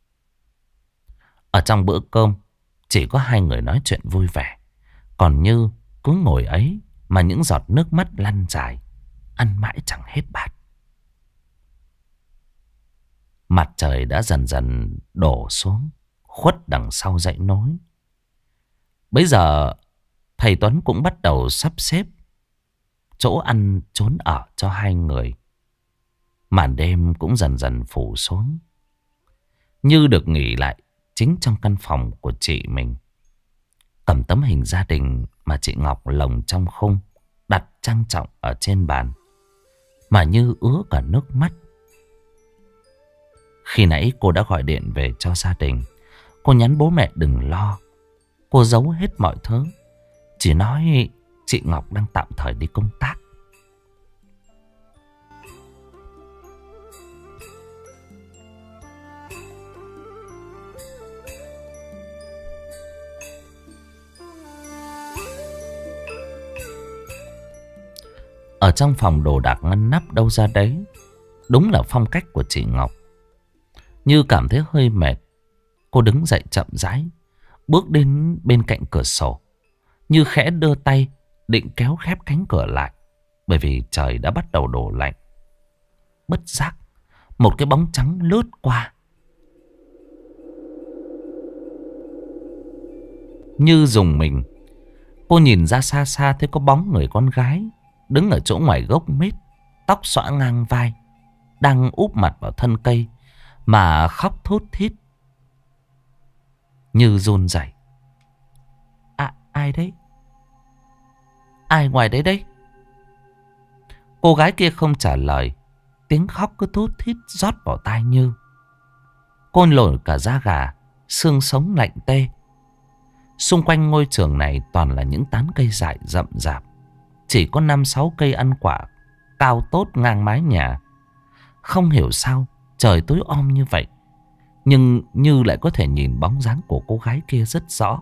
Ở trong bữa cơm, chỉ có hai người nói chuyện vui vẻ. Còn Như cứ ngồi ấy mà những giọt nước mắt lăn dài, ăn mãi chẳng hết bát. Mặt trời đã dần dần đổ xuống, khuất đằng sau dãy núi. Bây giờ thầy Tuấn cũng bắt đầu sắp xếp chỗ ăn trốn ở cho hai người. Màn đêm cũng dần dần phủ xuống. Như được nghỉ lại chính trong căn phòng của chị mình. Cầm tấm hình gia đình mà chị Ngọc lồng trong khung, đặt trang trọng ở trên bàn, mà Như ứa cả nước mắt. Khi nãy cô đã gọi điện về cho gia đình. Cô nhắn bố mẹ đừng lo. Cô giấu hết mọi thứ, chỉ nói chị Ngọc đang tạm thời đi công tác. Ở trong phòng đồ đạc ngăn nắp đâu ra đấy, đúng là phong cách của chị Ngọc. Như cảm thấy hơi mệt, cô đứng dậy chậm rãi, bước đến bên cạnh cửa sổ. Như khẽ đưa tay định kéo khép cánh cửa lại, bởi vì trời đã bắt đầu đổ lạnh. Bất giác, một cái bóng trắng lướt qua. Như rùng mình, cô nhìn ra xa xa thấy có bóng người con gái đứng ở chỗ ngoài gốc mít, tóc xõa ngang vai, đang úp mặt vào thân cây mà khóc thút thít. Như run rẩy. Ai đấy? Ai ngoài đấy đấy? Cô gái kia không trả lời. Tiếng khóc cứ thút thít rót vào tai Như. Cô nổi cả da gà, xương sống lạnh tê. Xung quanh ngôi trường này toàn là những tán cây dại rậm rạp. Chỉ có 5-6 cây ăn quả cao tốt ngang mái nhà. Không hiểu sao trời tối om như vậy, nhưng Như lại có thể nhìn bóng dáng của cô gái kia rất rõ.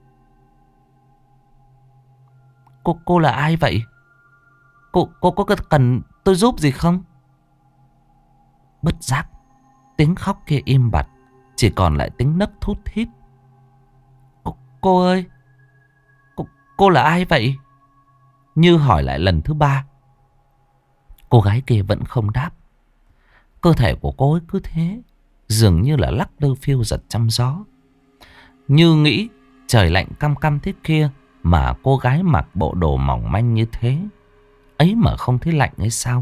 Cô là ai vậy? Cô có cần tôi giúp gì không? Bất giác, tiếng khóc kia im bặt, chỉ còn lại tiếng nấc thút thít. Cô ơi, cô là ai vậy? Như hỏi lại lần thứ 3. Cô gái kia vẫn không đáp. Cơ thể của cô ấy cứ thế, dường như là lắc lư phiêu giật trong gió. Như nghĩ trời lạnh căm căm thế kia mà cô gái mặc bộ đồ mỏng manh như thế, ấy mà không thấy lạnh hay sao?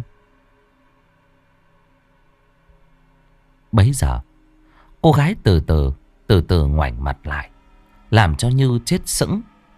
Bấy giờ cô gái từ từ ngoảnh mặt lại, làm cho Như chết sững.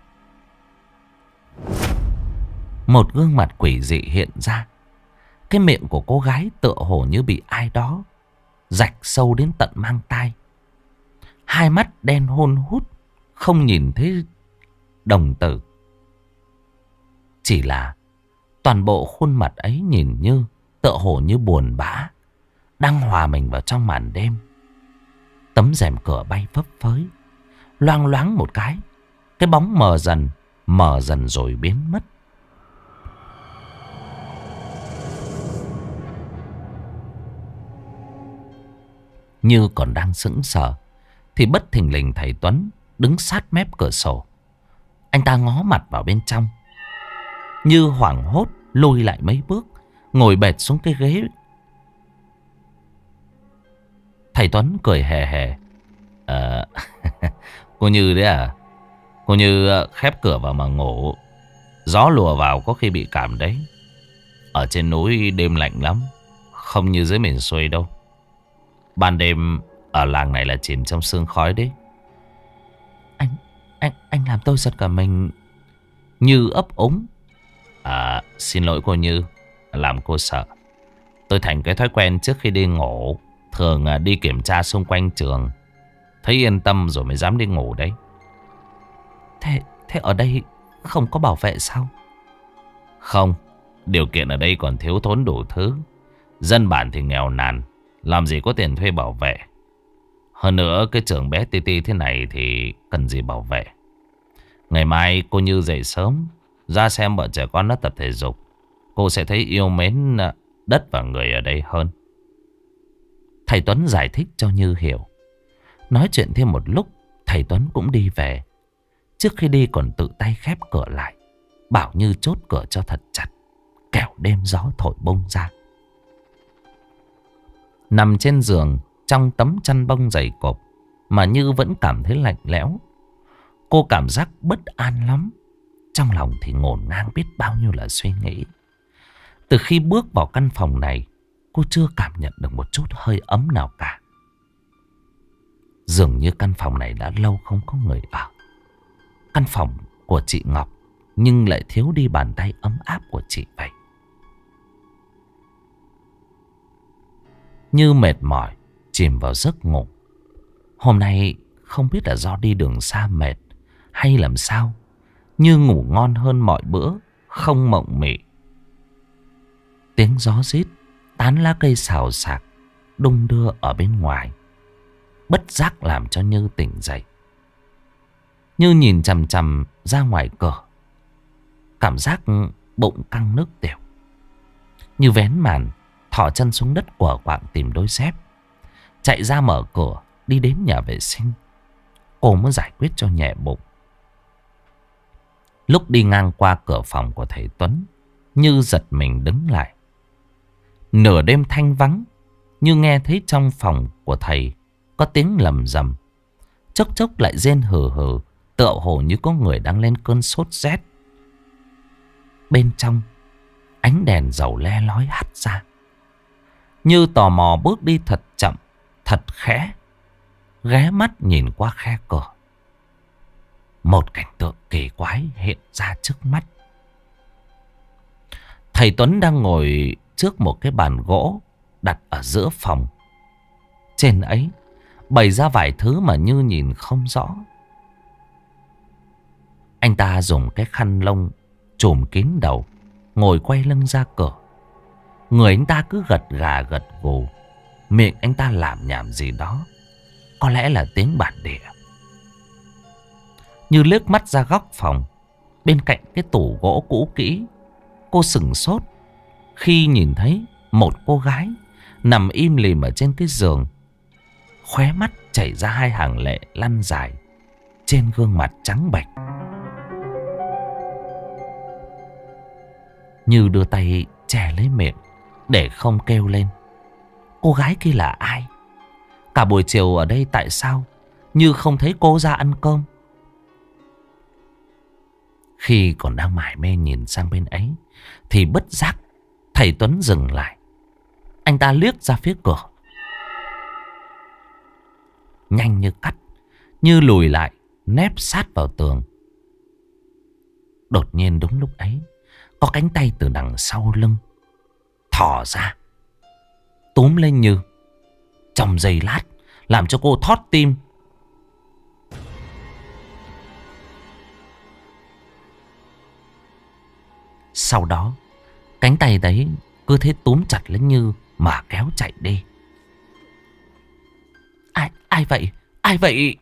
Một gương mặt quỷ dị hiện ra. Cái miệng của cô gái tựa hồ như bị ai đó rạch sâu đến tận mang tai. Hai mắt đen hun hút, không nhìn thấy đồng tử. Chỉ là toàn bộ khuôn mặt ấy nhìn Như tựa hồ như buồn bã, đang hòa mình vào trong màn đêm. Tấm rèm cửa bay phấp phới, loang loáng một cái bóng mờ dần rồi biến mất. Như còn đang sững sờ thì bất thình lình thầy Tuấn đứng sát mép cửa sổ. Anh ta ngó mặt vào bên trong. Như hoảng hốt lùi lại mấy bước, ngồi bệt xuống cái ghế. Thầy Tuấn cười hề hề. Cô Như đấy à? Cô Như khép cửa vào mà ngủ. Gió lùa vào có khi bị cảm đấy. Ở trên núi đêm lạnh lắm, không như dưới miền xuôi đâu. Ban đêm ở làng này là chìm trong sương khói đấy. Anh làm tôi giật cả mình. Như ấp úng. Xin lỗi cô Như, làm cô sợ. Tôi thành cái thói quen trước khi đi ngủ thường đi kiểm tra xung quanh trường, thấy yên tâm rồi mới dám đi ngủ đấy. Thế ở đây không có bảo vệ sao? Không, điều kiện ở đây còn thiếu thốn đủ thứ. Dân bản thì nghèo nàn, làm gì có tiền thuê bảo vệ. Hơn nữa cái trường bé ti ti thế này thì cần gì bảo vệ. Ngày mai cô Như dậy sớm, ra xem bọn trẻ con nó tập thể dục. Cô sẽ thấy yêu mến đất và người ở đây hơn. Thầy Tuấn giải thích cho Như hiểu. Nói chuyện thêm một lúc, thầy Tuấn cũng đi về. Trước khi đi còn tự tay khép cửa lại, bảo Như chốt cửa cho thật chặt, kẻo đêm gió thổi bông ra. Nằm trên giường trong tấm chăn bông dày cộp mà Như vẫn cảm thấy lạnh lẽo. Cô cảm giác bất an lắm. Trong lòng thì ngổn ngang biết bao nhiêu là suy nghĩ. Từ khi bước vào căn phòng này, cô chưa cảm nhận được một chút hơi ấm nào cả. Dường như căn phòng này đã lâu không có người ở. Căn phòng của chị Ngọc nhưng lại thiếu đi bàn tay ấm áp của chị vậy. Như mệt mỏi, chìm vào giấc ngủ. Hôm nay không biết là do đi đường xa mệt hay làm sao, Như ngủ ngon hơn mọi bữa, không mộng mị. Tiếng gió rít, tán lá cây xào xạc đung đưa ở bên ngoài, bất giác làm cho Như tỉnh dậy. Như nhìn chằm chằm ra ngoài cửa, cảm giác bụng căng nước tiểu. Như vén màn, thỏ chân xuống đất của quạng tìm đôi dép, chạy ra mở cửa, đi đến nhà vệ sinh. Cô mới giải quyết cho nhẹ bụng. Lúc đi ngang qua cửa phòng của thầy Tuấn, Như giật mình đứng lại. Nửa đêm thanh vắng, Như nghe thấy trong phòng của thầy có tiếng lầm rầm, chốc chốc lại rên hừ hừ, tựa hồ như có người đang lên cơn sốt rét. Bên trong, ánh đèn dầu le lói hắt ra. Như tò mò bước đi thật chậm, thật khẽ, ghé mắt nhìn qua khe cửa. Một cảnh tượng kỳ quái hiện ra trước mắt. Thầy Tuấn đang ngồi trước một cái bàn gỗ đặt ở giữa phòng. Trên ấy bày ra vài thứ mà Như nhìn không rõ. Anh ta dùng cái khăn lông trùm kín đầu, ngồi quay lưng ra cửa. Người anh ta cứ gật gà gật gù, miệng anh ta làm nhảm gì đó, có lẽ là tiếng bản địa. Như liếc mắt ra góc phòng, bên cạnh cái tủ gỗ cũ kỹ, cô sửng sốt khi nhìn thấy một cô gái nằm im lìm ở trên cái giường, khóe mắt chảy ra hai hàng lệ lăn dài trên gương mặt trắng bệch. Như đưa tay che lấy miệng để không kêu lên. Cô gái kia là ai? Cả buổi chiều ở đây tại sao Như không thấy cô ra ăn cơm? Khi còn đang mải mê nhìn sang bên ấy thì bất giác thầy Tuấn dừng lại. Anh ta liếc ra phía cửa. Nhanh như cắt, Như lùi lại, nép sát vào tường. Đột nhiên đúng lúc ấy, có cánh tay từ đằng sau lưng thò ra, túm lên Như. Trong giây lát làm cho cô thót tim. Sau đó cánh tay đấy cứ thế túm chặt lấy Như mà kéo chạy đi. Ai vậy? Ai vậy?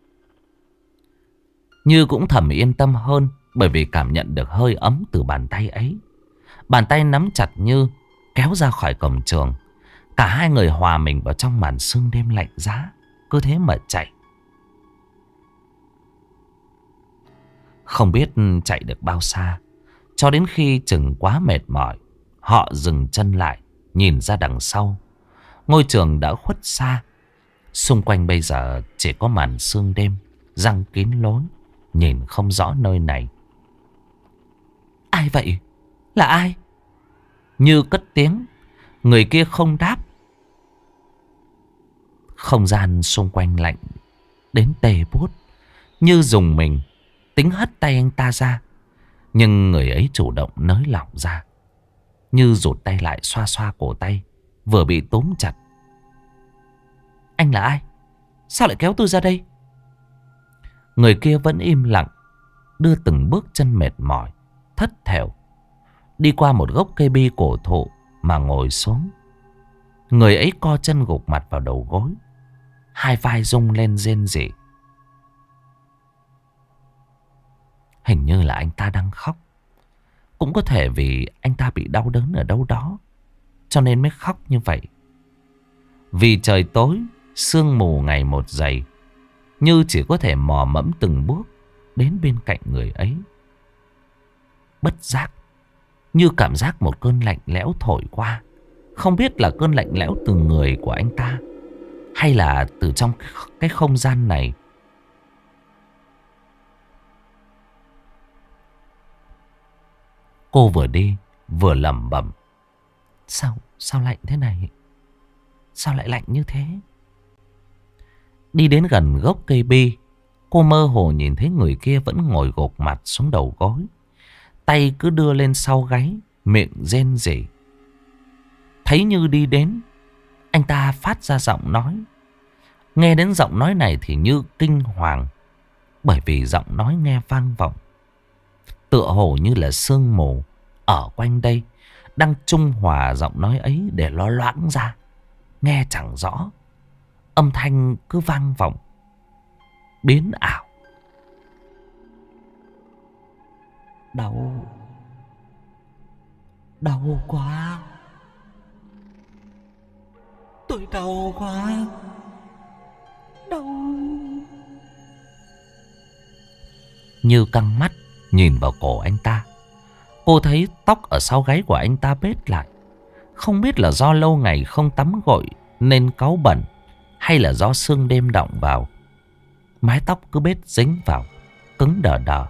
Như cũng thầm yên tâm hơn, bởi vì cảm nhận được hơi ấm từ bàn tay ấy. Bàn tay nắm chặt Như kéo ra khỏi cổng trường. Cả hai người hòa mình vào trong màn sương đêm lạnh giá, cứ thế mà chạy. Không biết chạy được bao xa, cho đến khi chừng quá mệt mỏi, họ dừng chân lại, nhìn ra đằng sau. Ngôi trường đã khuất xa. Xung quanh bây giờ chỉ có màn sương đêm giăng kín lối, nhìn không rõ nơi này. Ai vậy? Là ai? Như cất tiếng. Người kia không đáp. Không gian xung quanh lạnh đến tê buốt. Như dùng mình, tính hất tay anh ta ra, nhưng người ấy chủ động nới lỏng ra. Như rụt tay lại, xoa xoa cổ tay vừa bị túm chặt. Anh là ai? Sao lại kéo tôi ra đây? Người kia vẫn im lặng, đưa từng bước chân mệt mỏi, thất thểu, đi qua một gốc cây bi cổ thụ mà ngồi xuống. Người ấy co chân gục mặt vào đầu gối, hai vai rung lên rên rỉ. Hình như là anh ta đang khóc. Cũng có thể vì anh ta bị đau đớn ở đâu đó, cho nên mới khóc như vậy. Vì trời tối, sương mù ngày một dày, Như chỉ có thể mò mẫm từng bước đến bên cạnh người ấy. Bất giác, Như cảm giác một cơn lạnh lẽo thổi qua. Không biết là cơn lạnh lẽo từ người của anh ta, hay là từ trong cái không gian này. Cô vừa đi vừa lẩm bẩm: Sao lạnh thế này? Sao lại lạnh như thế? Đi đến gần gốc cây bi, cô mơ hồ nhìn thấy người kia vẫn ngồi gục mặt xuống đầu gối, tay cứ đưa lên sau gáy, miệng rên rỉ. Thấy Như đi đến, anh ta phát ra giọng nói. Nghe đến giọng nói này thì Như kinh hoàng, bởi vì giọng nói nghe vang vọng, tựa hồ như là sương mù ở quanh đây đang trung hòa giọng nói ấy để nó loãng ra, nghe chẳng rõ. Âm thanh cứ vang vọng, biến ảo. Đau quá. Tôi đau quá. Đau. Như căng mắt nhìn vào cổ anh ta. Cô thấy tóc ở sau gáy của anh ta bết lại. Không biết là do lâu ngày không tắm gội nên cáu bẩn, hay là do sương đêm đọng vào. Mái tóc cứ bết dính vào, cứng đờ đờ.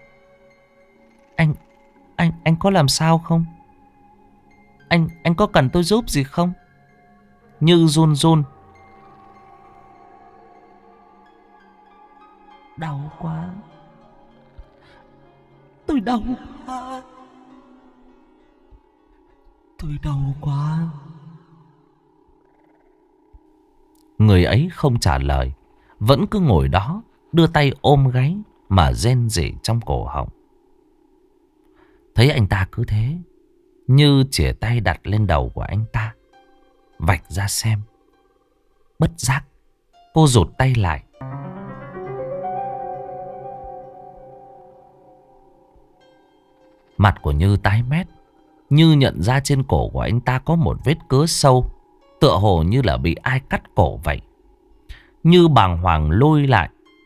Anh có làm sao không? Anh có cần tôi giúp gì không? Như run run. Đau quá. Tôi đau quá. Tôi đau quá. Người ấy không trả lời, vẫn cứ ngồi đó, đưa tay ôm gáy mà rên rỉ trong cổ họng. Thấy anh ta cứ thế, Như chìa tay đặt lên đầu của anh ta, vạch ra xem. Bất giác, cô rụt tay lại. Mặt của Như tái mét. Như nhận ra trên cổ của anh ta có một vết cứa sâu, tựa hồ như là bị ai cắt cổ vậy. Như bàng hoàng lôi lại.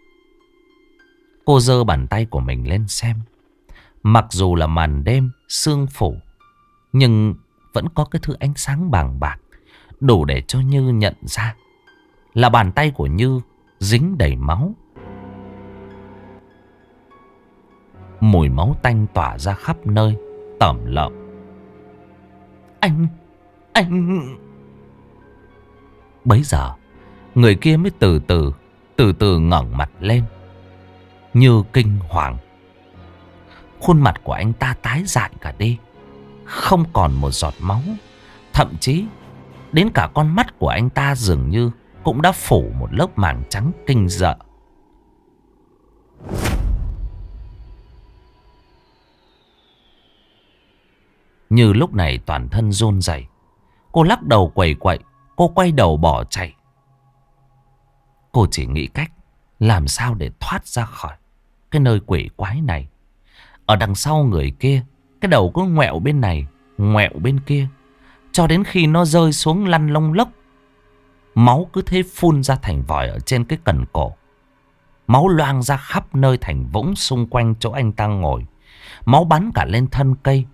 Cô giơ bàn tay của mình lên xem. Mặc dù là màn đêm, sương phủ, nhưng vẫn có cái thứ ánh sáng bàng bạc, đủ để cho Như nhận ra là bàn tay của Như dính đầy máu. Mùi máu tanh tỏa ra khắp nơi, tẩm lợm. Anh... Bấy giờ, người kia mới từ từ ngẩng mặt lên. Như kinh hoàng. Khuôn mặt của anh ta tái rạn cả đi, không còn một giọt máu. Thậm chí đến cả con mắt của anh ta dường như cũng đã phủ một lớp màng trắng kinh rợ. Như lúc này toàn thân run rẩy. Cô lắc đầu quẩy quậy. Cô quay đầu bỏ chạy. Cô chỉ nghĩ cách làm sao để thoát ra khỏi cái nơi quỷ quái này. Ở đằng sau người kia, cái đầu cứ ngoẹo bên này, ngoẹo bên kia, cho đến khi nó rơi xuống lăn lông lốc. Máu cứ thế phun ra thành vòi ở trên cái cần cổ. Máu loang ra khắp nơi thành vũng xung quanh chỗ anh ta ngồi. Máu bắn cả lên thân cây.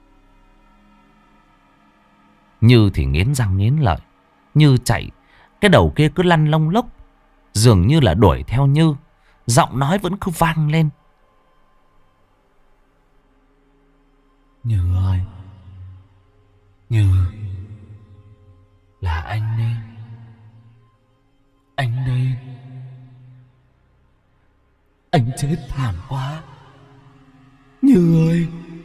Như thì nghiến răng nghiến lợi. Như chạy, cái đầu kia cứ lăn lông lốc, dường như là đuổi theo Như. Giọng nói vẫn cứ vang lên. Như ơi, Như, là anh đây. Anh đây. Anh chết thảm quá. Như ơi.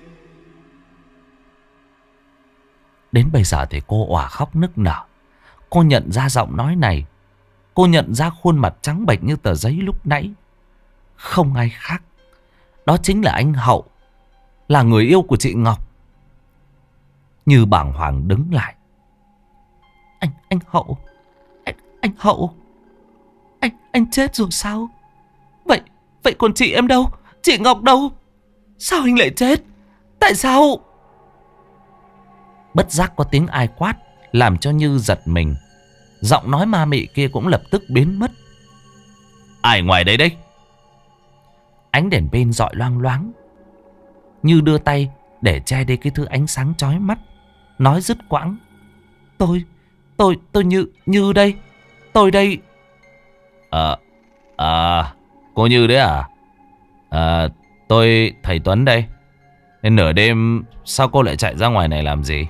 Đến bây giờ thì cô òa khóc nức nở. Cô nhận ra giọng nói này. Cô nhận ra khuôn mặt trắng bệch như tờ giấy lúc nãy. Không ai khác, đó chính là anh Hậu, là người yêu của chị Ngọc. Như bàng hoàng đứng lại. Anh Hậu. Anh Hậu. Anh chết rồi sao? Vậy còn chị em đâu? Chị Ngọc đâu? Sao anh lại chết? Tại sao? Bất giác có tiếng ai quát, làm cho Như giật mình. Giọng nói ma mị kia cũng lập tức biến mất. Ai ngoài đấy đấy? Ánh đèn pin rọi loang loáng. Như đưa tay để che đi cái thứ ánh sáng chói mắt, nói dứt quãng. Tôi Như đây. Tôi đây. Cô Như đấy à? Tôi thầy Tuấn đây. Nên nửa đêm sao cô lại chạy ra ngoài này làm gì?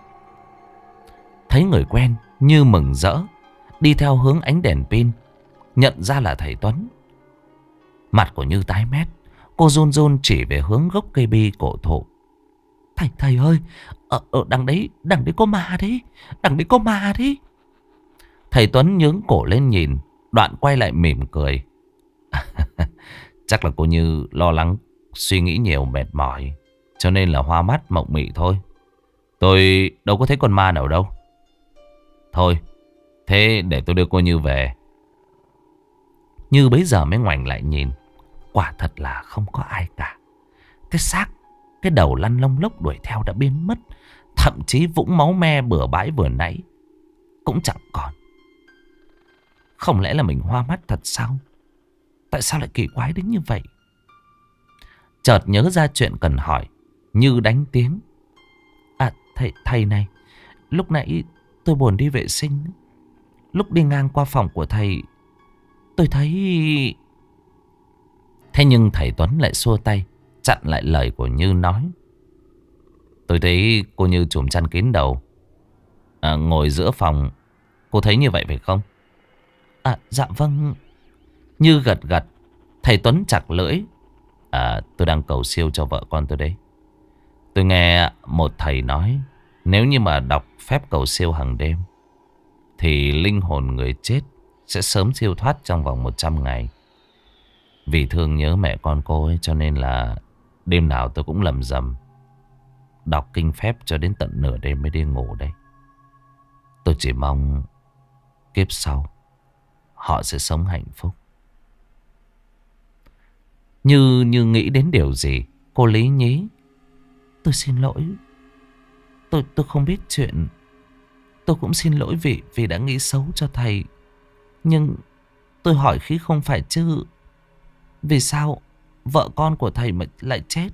Thấy người quen, Như mừng rỡ, đi theo hướng ánh đèn pin, nhận ra là thầy Tuấn. Mặt của Như tái mét, cô run run chỉ về hướng gốc cây bi cổ thụ. Thầy ơi, đằng đấy có ma đấy, đằng đấy có ma đấy. Thầy Tuấn nhướng cổ lên nhìn, đoạn quay lại mỉm cười. Chắc là cô Như lo lắng, suy nghĩ nhiều mệt mỏi, cho nên là hoa mắt mộng mị thôi. Tôi đâu có thấy con ma nào đâu. Thôi, thế để tôi đưa cô Như về. Như bấy giờ mới ngoảnh lại nhìn. Quả thật là không có ai cả. Cái xác, cái đầu lăn lông lốc đuổi theo đã biến mất. Thậm chí vũng máu me bừa bãi vừa nãy cũng chẳng còn. Không lẽ là mình hoa mắt thật sao? Tại sao lại kỳ quái đến như vậy? Chợt nhớ ra chuyện cần hỏi, Như đánh tiếng. Thầy này, lúc nãy tôi buồn đi vệ sinh. Lúc đi ngang qua phòng của thầy, tôi thấy... Thế nhưng thầy Tuấn lại xua tay, chặn lại lời của Như nói. Tôi thấy cô Như trùm chăn kín đầu, ngồi giữa phòng. Cô thấy như vậy phải không? Dạ vâng. Như gật gật. Thầy Tuấn chặt lưỡi. Tôi đang cầu siêu cho vợ con tôi đấy. Tôi nghe một thầy nói, nếu như mà đọc phép cầu siêu hàng đêm thì linh hồn người chết sẽ sớm siêu thoát trong vòng 100 ngày. Vì thương nhớ mẹ con cô ấy, cho nên là đêm nào tôi cũng lầm rầm đọc kinh phép cho đến tận nửa đêm mới đi ngủ đây. Tôi chỉ mong kiếp sau họ sẽ sống hạnh phúc. Như nghĩ đến điều gì, cô lý nhí. Tôi xin lỗi. Tôi không biết chuyện. Tôi cũng xin lỗi vì đã nghĩ xấu cho thầy. Nhưng tôi hỏi khi không phải chứ. Vì sao vợ con của thầy mà lại chết?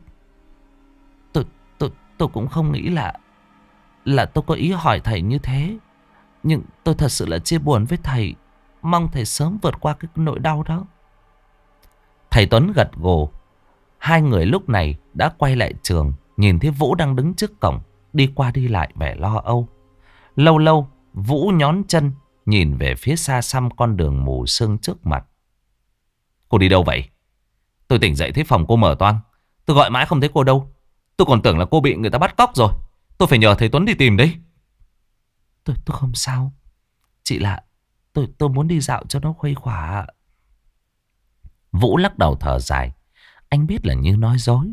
Tôi cũng không nghĩ là tôi có ý hỏi thầy như thế. Nhưng tôi thật sự là chia buồn với thầy. Mong thầy sớm vượt qua cái nỗi đau đó. Thầy Tuấn gật gù. Hai người lúc này đã quay lại trường, nhìn thấy Vũ đang đứng trước cổng, đi qua đi lại vẻ lo âu. Lâu lâu Vũ nhón chân nhìn về phía xa xăm con đường mù sương trước mặt. Cô đi đâu vậy? Tôi tỉnh dậy thấy phòng cô mở toang. Tôi gọi mãi không thấy cô đâu. Tôi còn tưởng là cô bị người ta bắt cóc rồi. Tôi phải nhờ thầy Tuấn đi tìm đấy. Tôi không sao. Chỉ là tôi muốn đi dạo cho nó khuây khỏa. Vũ lắc đầu thở dài. Anh biết là Như nói dối.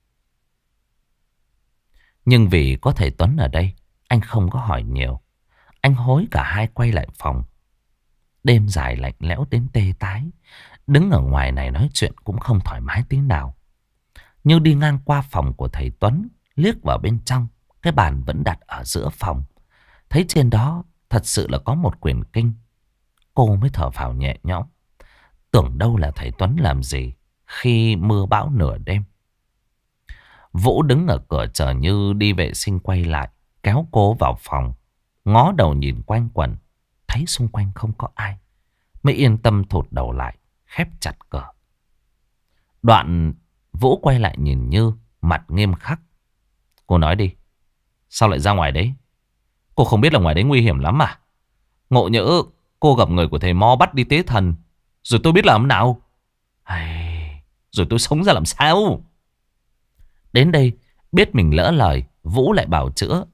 Nhưng vì có thầy Tuấn ở đây, anh không có hỏi nhiều. Anh hối cả hai quay lại phòng. Đêm dài lạnh lẽo đến tê tái. Đứng ở ngoài này nói chuyện cũng không thoải mái tí nào. Như đi ngang qua phòng của thầy Tuấn, liếc vào bên trong. Cái bàn vẫn đặt ở giữa phòng. Thấy trên đó thật sự là có một quyển kinh. Cô mới thở phào nhẹ nhõm. Tưởng đâu là thầy Tuấn làm gì khi mưa bão nửa đêm. Vũ đứng ở cửa chờ Như đi vệ sinh quay lại, kéo cô vào phòng. Ngó đầu nhìn quanh quẩn, thấy xung quanh không có ai, mới yên tâm thụt đầu lại, khép chặt cửa. Đoạn Vũ quay lại nhìn Như, mặt nghiêm khắc. Cô nói đi, sao lại ra ngoài đấy? Cô không biết là ngoài đấy nguy hiểm lắm à? Ngộ nhỡ cô gặp người của thầy Mo bắt đi tế thần, rồi tôi biết làm nào? Rồi tôi sống ra làm sao? Đến đây biết mình lỡ lời, Vũ lại bảo chữa.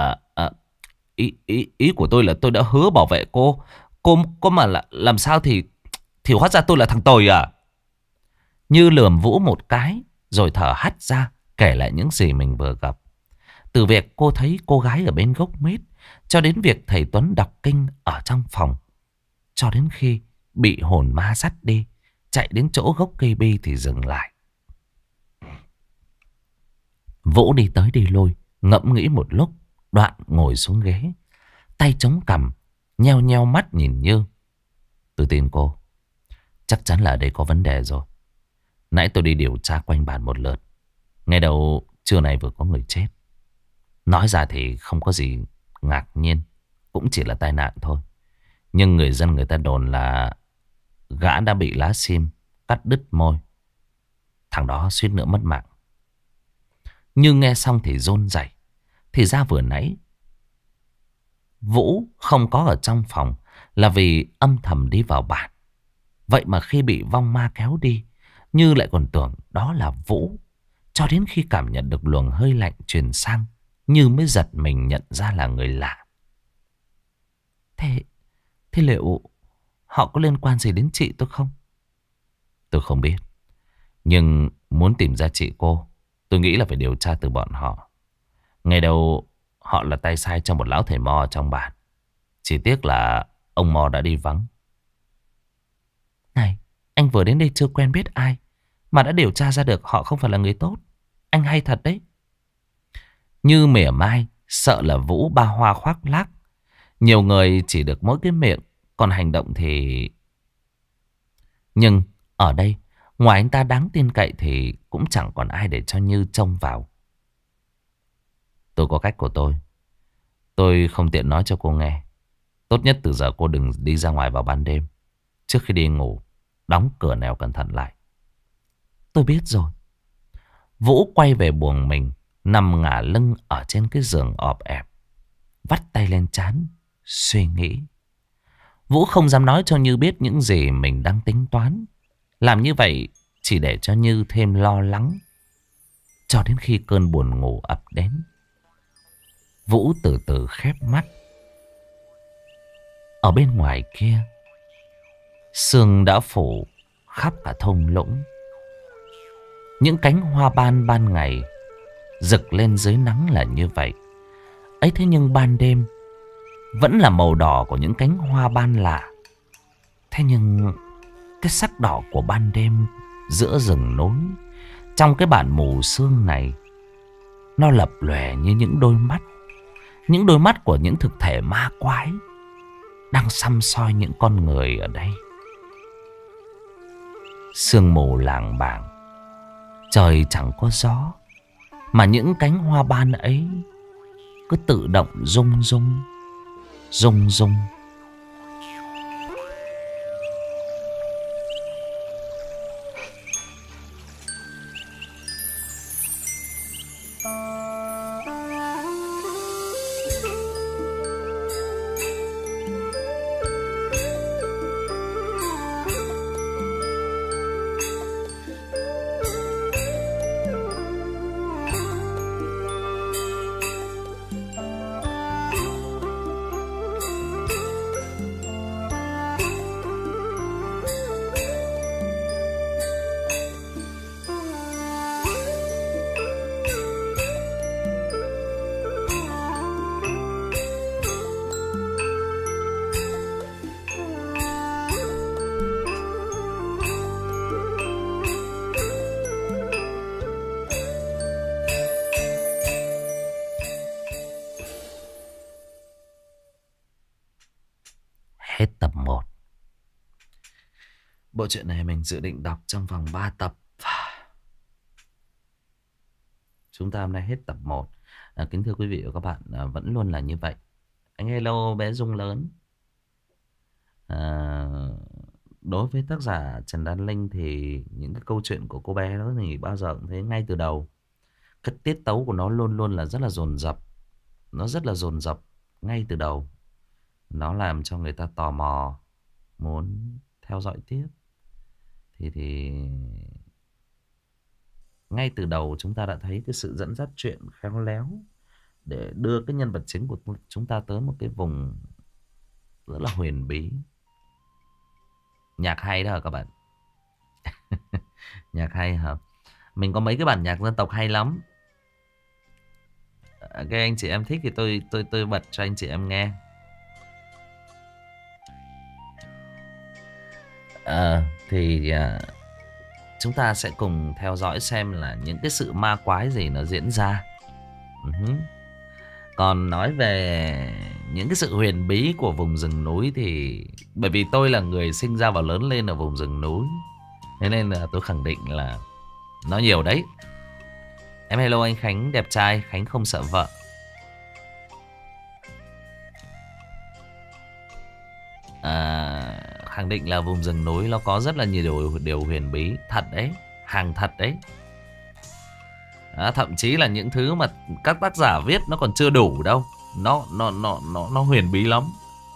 Ý của tôi là tôi đã hứa bảo vệ cô. Cô có mà làm sao thì hóa ra tôi là thằng tồi à? Như lườm Vũ một cái, rồi thở hắt ra, kể lại những gì mình vừa gặp. Từ việc cô thấy cô gái ở bên gốc mít, cho đến việc thầy Tuấn đọc kinh ở trong phòng, cho đến khi bị hồn ma dắt đi, chạy đến chỗ gốc cây bi thì dừng lại. Vũ đi tới đi lui, ngẫm nghĩ một lúc, đoạn ngồi xuống ghế, tay chống cằm, nheo nheo mắt nhìn Như. Tôi tin cô. Chắc chắn là ở đây có vấn đề rồi. Nãy tôi đi điều tra quanh bản một lượt. Ngày đầu trưa này vừa có người chết. Nói ra thì không có gì ngạc nhiên, cũng chỉ là tai nạn thôi. Nhưng người dân người ta đồn là gã đã bị lá sim cắt đứt môi. Thằng đó suýt nữa mất mạng. Nhưng nghe xong thì run rẩy. Thì ra vừa nãy Vũ không có ở trong phòng là vì âm thầm đi vào bản. Vậy mà khi bị vong ma kéo đi, Như lại còn tưởng đó là Vũ. Cho đến khi cảm nhận được luồng hơi lạnh truyền sang, Như mới giật mình nhận ra là người lạ. Thế liệu họ có liên quan gì đến chị tôi không? Tôi không biết. Nhưng muốn tìm ra chị cô, tôi nghĩ là phải điều tra từ bọn họ. Ngày đầu họ là tay sai cho một lão thầy mo ở trong bản. Chỉ tiếc là ông mo đã đi vắng. Này, anh vừa đến đây chưa quen biết ai mà đã điều tra ra được họ không phải là người tốt. Anh hay thật đấy. Như mỉa mai, sợ là Vũ ba hoa khoác lác. Nhiều người chỉ được mỗi cái miệng, còn hành động thì... Nhưng ở đây, ngoài anh ta đáng tin cậy thì cũng chẳng còn ai để cho Như trông vào. Tôi có cách của tôi. Tôi không tiện nói cho cô nghe. Tốt nhất từ giờ cô đừng đi ra ngoài vào ban đêm. Trước khi đi ngủ, đóng cửa nèo cẩn thận lại. Tôi biết rồi. Vũ quay về buồng mình, nằm ngả lưng ở trên cái giường ọp ẹp, vắt tay lên trán, suy nghĩ. Vũ không dám nói cho Như biết những gì mình đang tính toán. Làm như vậy chỉ để cho Như thêm lo lắng. Cho đến khi cơn buồn ngủ ập đến, Vũ từ từ khép mắt. Ở bên ngoài kia, sương đã phủ khắp cả thung lũng. Những cánh hoa ban ban ngày rực lên dưới nắng là như vậy. Ấy thế nhưng ban đêm vẫn là màu đỏ của những cánh hoa ban lạ. Thế nhưng cái sắc đỏ của ban đêm giữa rừng núi, trong cái bản mù sương này, nó lập lòe như những đôi mắt. Những đôi mắt của những thực thể ma quái đang săm soi những con người ở đây. Sương mù làng bàng, trời chẳng có gió, mà những cánh hoa ban ấy cứ tự động rung rung, rung rung. Hết tập 1. Bộ truyện này mình dự định đọc trong vòng 3 tập. Chúng ta hôm nay hết tập 1. Kính thưa quý vị và các bạn, vẫn luôn là như vậy. Anh hello bé Dung lớn. Đối với tác giả Trần Đan Linh thì những cái câu chuyện của cô bé đó thì bao giờ cũng thế, ngay từ đầu cái tiết tấu của nó luôn luôn là rất là dồn dập. Nó rất là dồn dập ngay từ đầu. Nó làm cho người ta tò mò, muốn theo dõi tiếp. Thì ngay từ đầu chúng ta đã thấy cái sự dẫn dắt chuyện khéo léo để đưa cái nhân vật chính của chúng ta tới một cái vùng rất là huyền bí. Nhạc hay đó hả các bạn? Nhạc hay hả? Mình có mấy cái bản nhạc dân tộc hay lắm. Cái anh chị em thích thì tôi bật cho anh chị em nghe. chúng ta sẽ cùng theo dõi xem là những cái sự ma quái gì nó diễn ra. Còn nói về những cái sự huyền bí của vùng rừng núi thì bởi vì tôi là người sinh ra và lớn lên ở vùng rừng núi, thế nên là tôi khẳng định là nó nhiều đấy. Em hello anh Khánh đẹp trai, Khánh không sợ vợ. Khẳng định là vùng rừng núi nó có rất là nhiều điều huyền bí. Thật đấy, hàng thật đấy. Thậm chí là những thứ mà các tác giả viết nó còn chưa đủ đâu. Nó huyền bí lắm.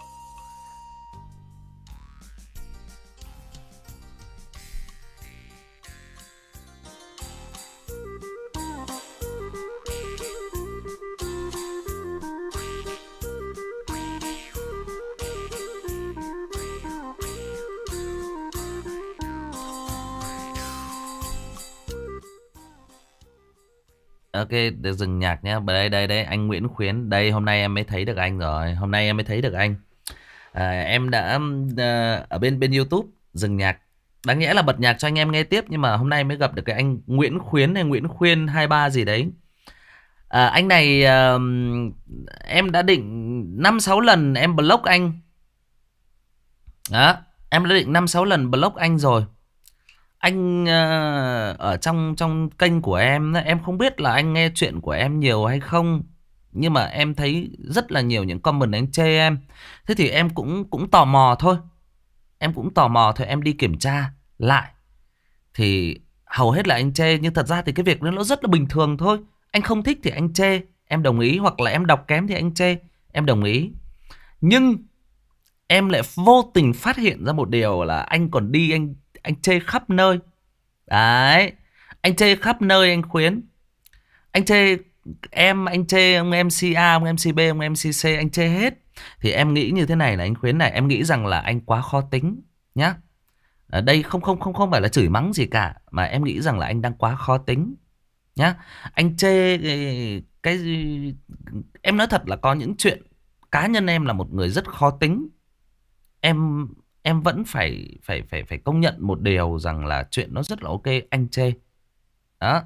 Ok, để dừng nhạc nhé. Đây, anh Nguyễn Khuyến. Đây, hôm nay em mới thấy được anh rồi. Hôm nay em mới thấy được anh. Em đã ở bên YouTube dừng nhạc. Đáng nhẽ là bật nhạc cho anh em nghe tiếp. Nhưng mà hôm nay mới gặp được cái anh Nguyễn Khuyến hay Nguyễn Khuyên 23 gì đấy. Anh này em đã định 5-6 lần em block anh. Đó, em đã định 5-6 lần block anh rồi. Anh ở trong kênh của em không biết là anh nghe chuyện của em nhiều hay không, nhưng mà em thấy rất là nhiều những comment anh chê em. Thế thì em cũng tò mò thôi. Em đi kiểm tra lại thì hầu hết là anh chê, nhưng thật ra thì cái việc đó nó rất là bình thường thôi. Anh không thích thì anh chê, em đồng ý, hoặc là em đọc kém thì anh chê, em đồng ý. Nhưng em lại vô tình phát hiện ra một điều là anh còn đi anh chê khắp nơi. Đấy, anh chê khắp nơi anh Khuyến. Anh chê em, anh chê ông MC A, ông MC B, ông MC C, anh chê hết. Thì em nghĩ như thế này là anh Khuyến này, em nghĩ rằng là anh quá khó tính nhá. Ở đây không phải là chửi mắng gì cả, mà em nghĩ rằng là anh đang quá khó tính nhá. Anh chê cái em nói thật là có những chuyện cá nhân em là một người rất khó tính. Em vẫn phải công nhận một điều rằng là chuyện nó rất là ok, anh chê. Đó.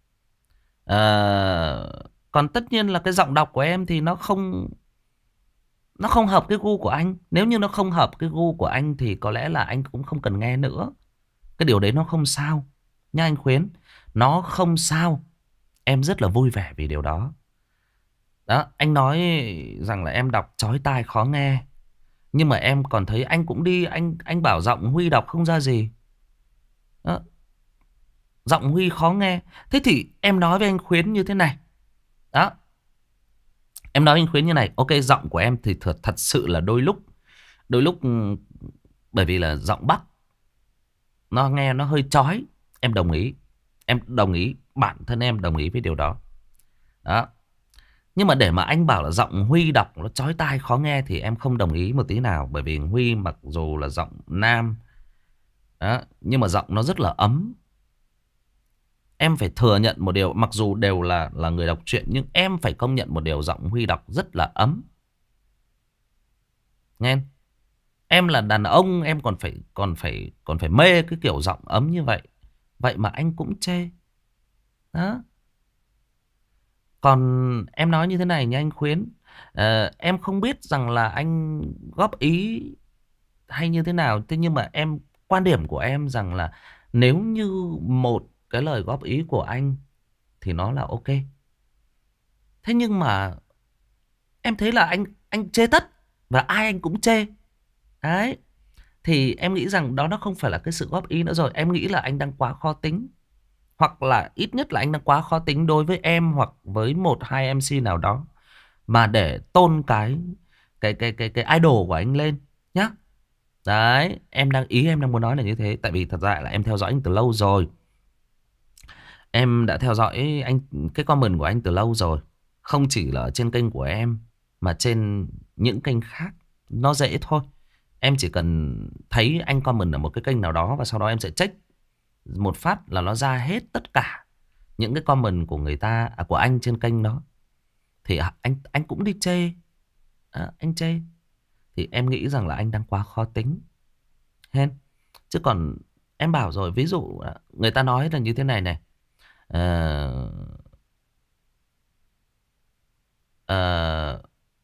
Còn tất nhiên là cái giọng đọc của em thì nó không hợp cái gu của anh. Nếu như nó không hợp cái gu của anh thì có lẽ là anh cũng không cần nghe nữa. Cái điều đấy nó không sao nha anh Khuyến. Nó không sao. Em rất là vui vẻ vì điều đó. Đó, anh nói rằng là em đọc chói tai khó nghe. Nhưng mà em còn thấy anh cũng đi, anh bảo giọng Huy đọc không ra gì. Đó. Giọng Huy khó nghe. Thế thì em nói với anh Khuyến như thế này. Đó. Em nói với anh Khuyến như này. Ok, giọng của em thì thật sự là đôi lúc bởi vì là giọng Bắc nó nghe nó hơi chói. Em đồng ý. Em đồng ý. Bản thân em đồng ý với điều đó. Đó. Nhưng mà để mà anh bảo là giọng Huy đọc nó chói tai khó nghe thì em không đồng ý một tí nào. Bởi vì Huy mặc dù là giọng nam đó, nhưng mà giọng nó rất là ấm. Em phải thừa nhận một điều, mặc dù đều là người đọc truyện, nhưng em phải công nhận một điều, giọng Huy đọc rất là ấm. Nghe em là đàn ông, em còn phải mê cái kiểu giọng ấm như vậy. Vậy mà anh cũng chê. Đó. Còn em nói như thế này nha anh Khuyến. Em không biết rằng là anh góp ý hay như thế nào. Thế nhưng mà quan điểm của em rằng là nếu như một cái lời góp ý của anh thì nó là ok. Thế nhưng mà em thấy là anh chê tất, và ai anh cũng chê. Đấy. Thì em nghĩ rằng đó nó không phải là cái sự góp ý nữa rồi. Em nghĩ là anh đang quá khó tính. Hoặc là ít nhất là anh đang quá khó tính đối với em hoặc với một hai MC nào đó, mà để tôn cái idol của anh lên nhá. Đấy, em đang muốn nói là như thế. Tại vì thật ra là em theo dõi anh từ lâu rồi. Em đã theo dõi anh, cái comment của anh từ lâu rồi. Không chỉ là trên kênh của em, mà trên những kênh khác. Nó dễ thôi. Em chỉ cần thấy anh comment ở một cái kênh nào đó, và sau đó em sẽ check một phát là nó ra hết tất cả những cái comment của người ta, của anh trên kênh đó. Thì anh cũng đi chê. Anh chê. Thì em nghĩ rằng là anh đang quá khó tính. Hen. Chứ còn Em bảo rồi, ví dụ người ta nói là như thế này này. Ờ, ờ,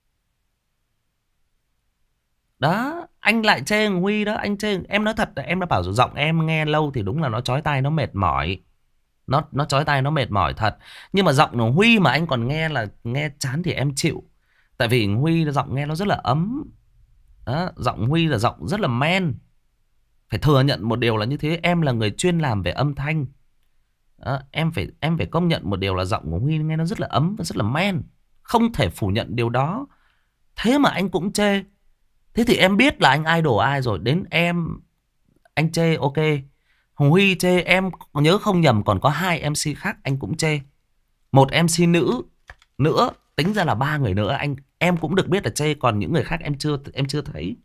Đó, anh lại chê thằng Huy đó, anh chê em, nói thật là em đã bảo rồi, giọng em nghe lâu thì đúng là nó chói tai, nó mệt mỏi. Nó chói tai, nó mệt mỏi thật. Nhưng mà giọng thằng Huy mà anh còn nghe là nghe chán thì em chịu. Tại vì thằng Huy giọng nghe nó rất là ấm. Đó, giọng Huy là giọng rất là man. Phải thừa nhận một điều là như thế, em là người chuyên làm về âm thanh. Đó, em phải công nhận một điều là giọng của Huy nghe nó rất là ấm và rất là man. Không thể phủ nhận điều đó. Thế mà anh cũng chê. Thế thì em biết là anh idol ai rồi. Đến em, anh chê ok. Hồng Huy chê, em nhớ không nhầm còn có 2 MC khác anh cũng chê. Một MC nữ nữa, tính ra là 3 người nữa em cũng được biết là chê, còn những người khác em chưa thấy.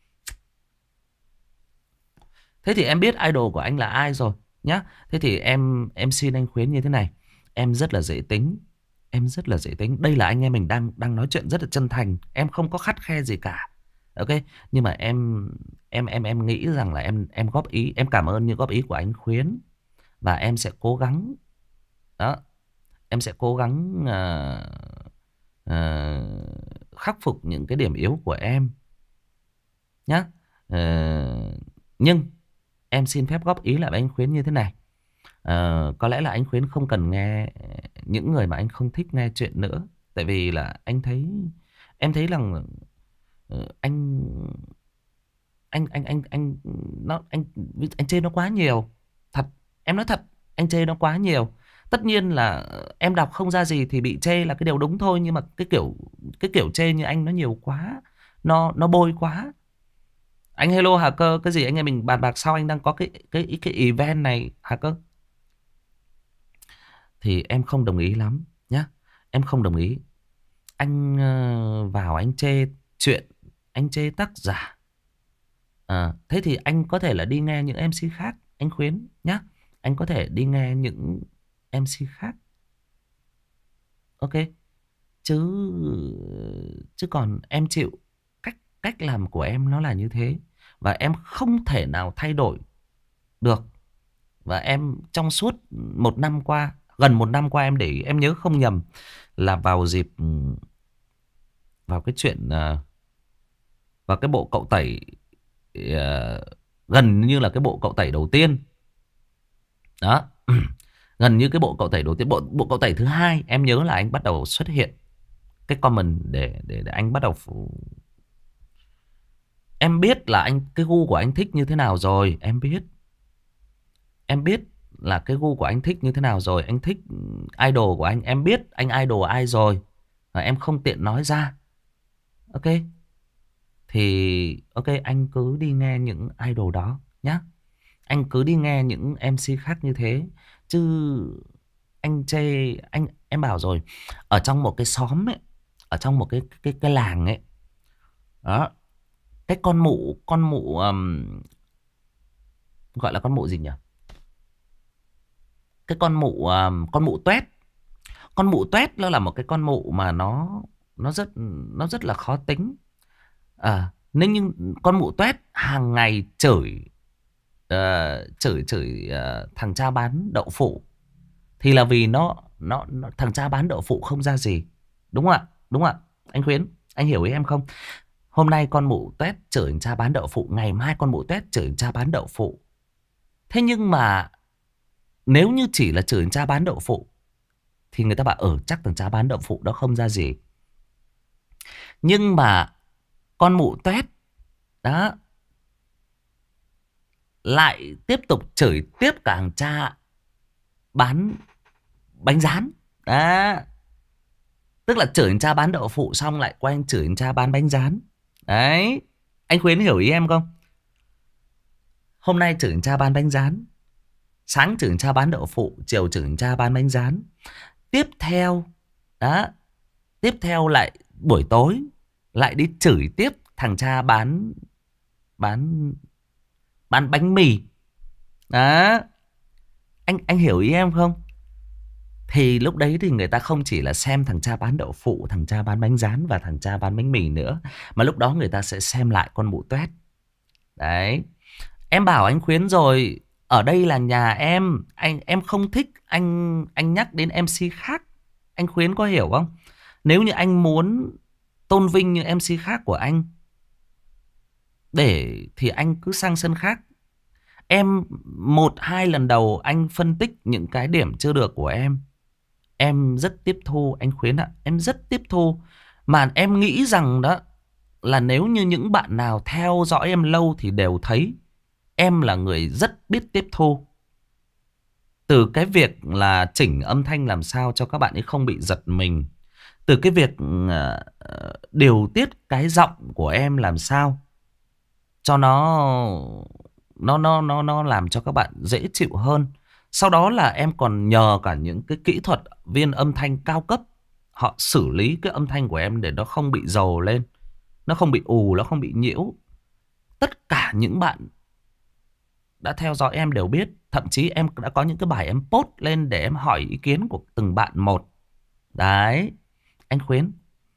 Thế thì em biết idol của anh là ai rồi nhá. Thế thì em xin anh khuyến như thế này. Em rất là dễ tính. Em rất là dễ tính. Đây là anh em mình đang nói chuyện rất là chân thành. Em không có khắt khe gì cả. Ok, nhưng mà em nghĩ rằng là em góp ý, em cảm ơn những góp ý của anh Khuyến, và em sẽ cố gắng. Đó, em sẽ cố gắng ờ, khắc phục những cái điểm yếu của em nhá. Nhưng em xin phép góp ý lại với anh Khuyến như thế này. Có lẽ là anh Khuyến không cần nghe những người mà anh không thích nghe chuyện nữa. Tại vì là em thấy rằng anh anh nó anh chê nó quá nhiều. Thật, em nói thật, anh chê nó quá nhiều. Tất nhiên là em đọc không ra gì thì bị chê là cái điều đúng thôi, nhưng mà cái kiểu chê như anh nó nhiều quá, nó bôi quá. Anh hello Hà Cơ, cái gì anh em mình bàn bạc sau, anh đang có cái event này Hà Cơ. Thì em không đồng ý lắm nhá. Em không đồng ý. Anh vào anh chê chuyện, anh chê tác giả. Thế thì anh có thể là đi nghe những MC khác, anh Khuyến nhá. Anh có thể đi nghe những MC khác. Ok. Chứ chứ còn em chịu. Cách làm của em nó là như thế. Và em không thể nào thay đổi được. Và em trong suốt 1 năm qua, gần 1 năm qua, em để ý, em nhớ không nhầm là vào dịp, vào cái chuyện, vào cái bộ cậu tẩy, gần như là cái bộ cậu tẩy đầu tiên. Đó. Gần như cái bộ cậu tẩy đầu tiên, bộ cậu tẩy thứ 2, em nhớ là anh bắt đầu xuất hiện cái comment để anh bắt đầu em biết là cái gu của anh thích như thế nào rồi, em biết là cái gu của anh thích như thế nào rồi, anh thích idol của anh, em biết anh idol ai rồi, và em không tiện nói ra. Ok, thì ok, anh cứ đi nghe những idol đó nhá. Anh cứ đi nghe những MC khác như thế. Chứ anh chê, em bảo rồi, ở trong một cái xóm ấy, ở trong một cái làng ấy. Đó, cái con mụ gọi là con mụ gì nhỉ? Cái con mụ toét. Con mụ toét nó là một cái con mụ mà nó rất là khó tính. Nên nhưng con mụ toét hàng ngày chửi thằng cha bán đậu phụ. Thì là vì nó thằng cha bán đậu phụ không ra gì. Đúng không ạ? Đúng không ạ? Anh Khuyến, anh hiểu ý em không? Hôm nay con mụ toét chửi thằng cha bán đậu phụ, ngày mai con mụ toét chửi thằng cha bán đậu phụ. Thế nhưng mà nếu như chỉ là chửi thằng cha bán đậu phụ thì người ta bảo chắc thằng cha bán đậu phụ đó không ra gì. Nhưng mà con mụ toét đó lại tiếp tục chửi tiếp cả thằng cha bán bánh rán. Đó, tức là chửi thằng cha bán đậu phụ xong lại quay anh chửi thằng cha bán bánh rán. Đấy, anh Khuyến hiểu ý em không? Hôm nay chửi thằng cha bán bánh rán, sáng chửi thằng cha bán đậu phụ, chiều chửi thằng cha bán bánh rán. Tiếp theo đó, tiếp theo lại buổi tối lại đi chửi tiếp thằng cha bán bán bán bánh mì. Đó, anh hiểu ý em không? Thì lúc đấy thì người ta không chỉ là xem thằng cha bán đậu phụ, thằng cha bán bánh rán và thằng cha bán bánh mì nữa, mà lúc đó người ta sẽ xem lại con mụ toét. Đấy, em bảo anh Khuyến rồi, Ở đây là nhà em. Em không thích anh nhắc đến MC khác. Anh Khuyến có hiểu không? Nếu như anh muốn tôn vinh những MC khác của anh thì anh cứ sang sân khác. Em một hai lần đầu anh phân tích những cái điểm chưa được của em rất tiếp thu anh Khuyến ạ. Em rất tiếp thu. Mà em nghĩ rằng đó là nếu như những bạn nào theo dõi em lâu thì đều thấy em là người rất biết tiếp thu. Từ cái việc là chỉnh âm thanh làm sao cho các bạn ấy không bị giật mình. Từ cái việc điều tiết cái giọng của em làm sao cho nó làm cho các bạn dễ chịu hơn. Sau đó là em còn nhờ cả những cái kỹ thuật viên âm thanh cao cấp. Họ xử lý cái âm thanh của em để nó không bị dầu lên, nó không bị ù, nó không bị nhiễu. Tất cả những bạn đã theo dõi em đều biết. Thậm chí em đã có những cái bài em post lên để em hỏi ý kiến của từng bạn một. Đấy, anh Khuyến.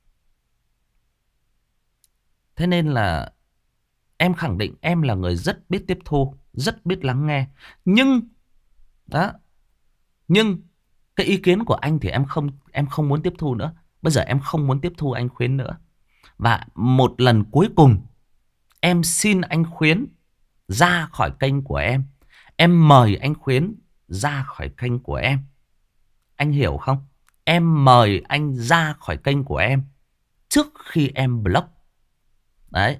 Thế nên là em khẳng định em là người rất biết tiếp thu, rất biết lắng nghe. Nhưng đó, nhưng cái ý kiến của anh thì em không muốn tiếp thu nữa. Bây giờ em không muốn tiếp thu anh Khuyến nữa. Và một lần cuối cùng em xin anh Khuyến ra khỏi kênh của em. Em mời anh Khuyến ra khỏi kênh của em. Anh hiểu không? Em mời anh ra khỏi kênh của em trước khi em block. Đấy.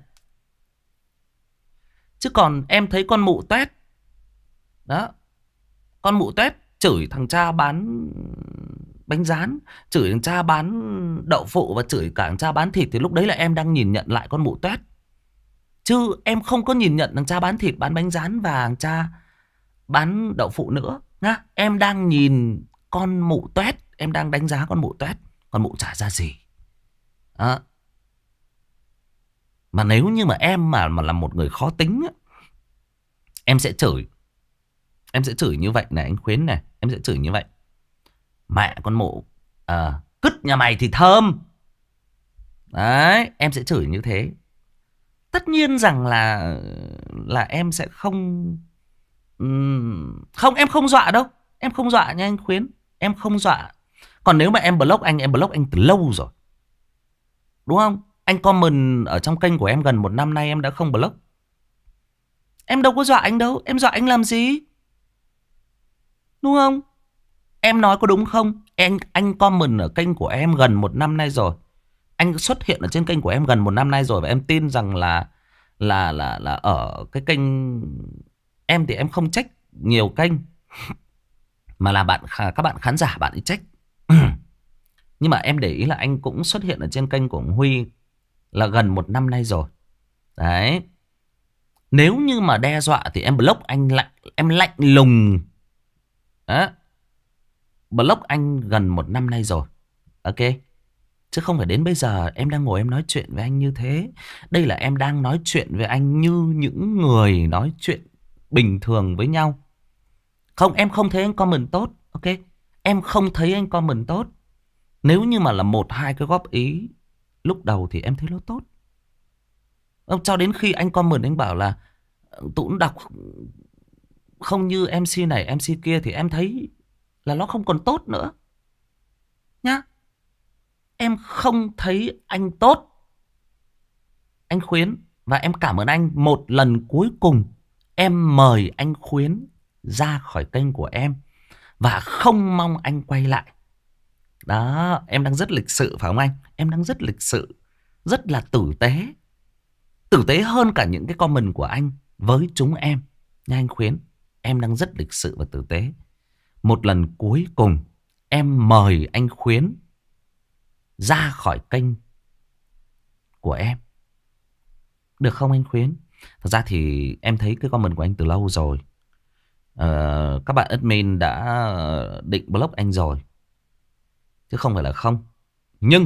Chứ còn em thấy con mụ toét. Đó. Con mụ toét chửi thằng cha bán bánh rán, chửi thằng cha bán đậu phụ và chửi cả thằng cha bán thịt, thì lúc đấy là em đang nhìn nhận lại con mụ toét. Chứ em không có nhìn nhận thằng cha bán thịt, bán bánh rán và thằng cha bán đậu phụ nữa nhá. Em đang nhìn con mụ toét, em đang đánh giá con mụ toét. Con mụ chả ra gì. Đó. Mà nếu như mà em mà là một người khó tính á, em sẽ chửi. Em sẽ chửi như vậy này anh Khuyến này. Em sẽ chửi như vậy: mẹ con mụ cứt nhà mày thì thơm. Đấy, em sẽ chửi như thế. Tất nhiên rằng là em sẽ không không, em không dọa đâu. Em không dọa nha anh Khuyến. Em không dọa. Còn nếu mà em block anh từ lâu rồi, đúng không? Anh comment ở trong kênh của em gần 1 năm nay em đã không block. Em đâu có dọa anh đâu. Em dọa anh làm gì? Đúng không? Em nói có đúng không? Anh comment ở kênh của em gần 1 năm nay rồi. Anh xuất hiện ở trên kênh của em gần 1 năm nay rồi. Và em tin rằng là ở cái kênh em thì em không trách nhiều kênh, mà là các bạn khán giả bạn ấy trách. Nhưng mà em để ý là anh cũng xuất hiện ở trên kênh của ông Huy là gần 1 năm nay rồi. Đấy. Nếu như mà đe dọa thì em block anh em lạnh lùng. Đó. Block anh gần 1 năm nay rồi. Ok. Chứ không phải đến bây giờ em đang ngồi em nói chuyện với anh như thế. Đây là em đang nói chuyện với anh như những người nói chuyện bình thường với nhau. Không, em không thấy anh comment tốt. Ok. Em không thấy anh comment tốt. Nếu như mà là 1-2 cái góp ý lúc đầu thì em thấy nó tốt. Cho đến khi anh comment anh bảo là Tũng đọc không như MC này MC kia, thì em thấy là nó không còn tốt nữa nhá. Em không thấy anh tốt, anh Khuyến. Và em cảm ơn anh. Một lần cuối cùng em mời anh Khuyến ra khỏi kênh của em và không mong anh quay lại. Đó, em đang rất lịch sự phải không anh? Em đang rất lịch sự, rất là tử tế. Tử tế hơn cả những cái comment của anh với chúng em nha anh Khuyến. Em đang rất lịch sự và tử tế. Một lần cuối cùng em mời anh Khuyến ra khỏi kênh của em, được không anh Khuyến? Thật ra thì em thấy cái comment của anh từ lâu rồi. Các bạn admin đã định block anh rồi, chứ không phải là không. Nhưng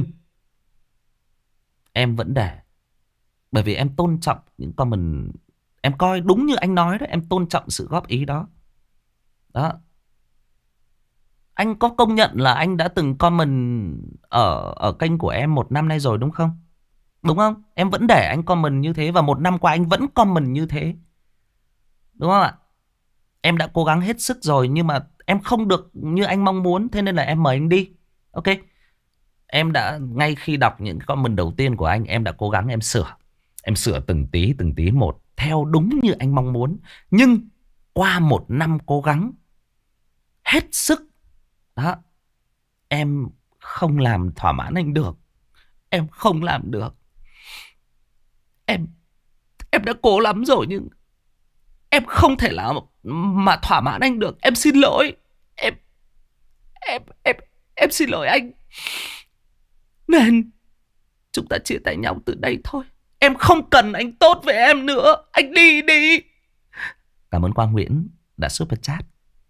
em vẫn để. Bởi vì em tôn trọng những comment. Em coi đúng như anh nói đó. Em tôn trọng sự góp ý đó. Đó. Anh có công nhận là anh đã từng comment ở kênh của em 1 năm nay rồi đúng không? Đúng không? Em vẫn để anh comment như thế. Và 1 năm qua anh vẫn comment như thế. Đúng không ạ? Em đã cố gắng hết sức rồi nhưng mà em không được như anh mong muốn. Thế nên là em mời anh đi. Ok. Em đã, ngay khi đọc những comment đầu tiên của anh, em đã cố gắng em sửa. Em sửa từng tí một theo đúng như anh mong muốn. Nhưng qua 1 năm cố gắng hết sức đó, em không làm thỏa mãn anh được. Em không làm được. Em em đã cố lắm rồi nhưng em không thể làm mà thỏa mãn anh được. Em xin lỗi. Em em em em xin lỗi anh. Nên chúng ta chia tay nhau từ đây thôi. Em không cần anh tốt với em nữa. Anh đi đi. Cảm ơn Quang Nguyễn đã super chat.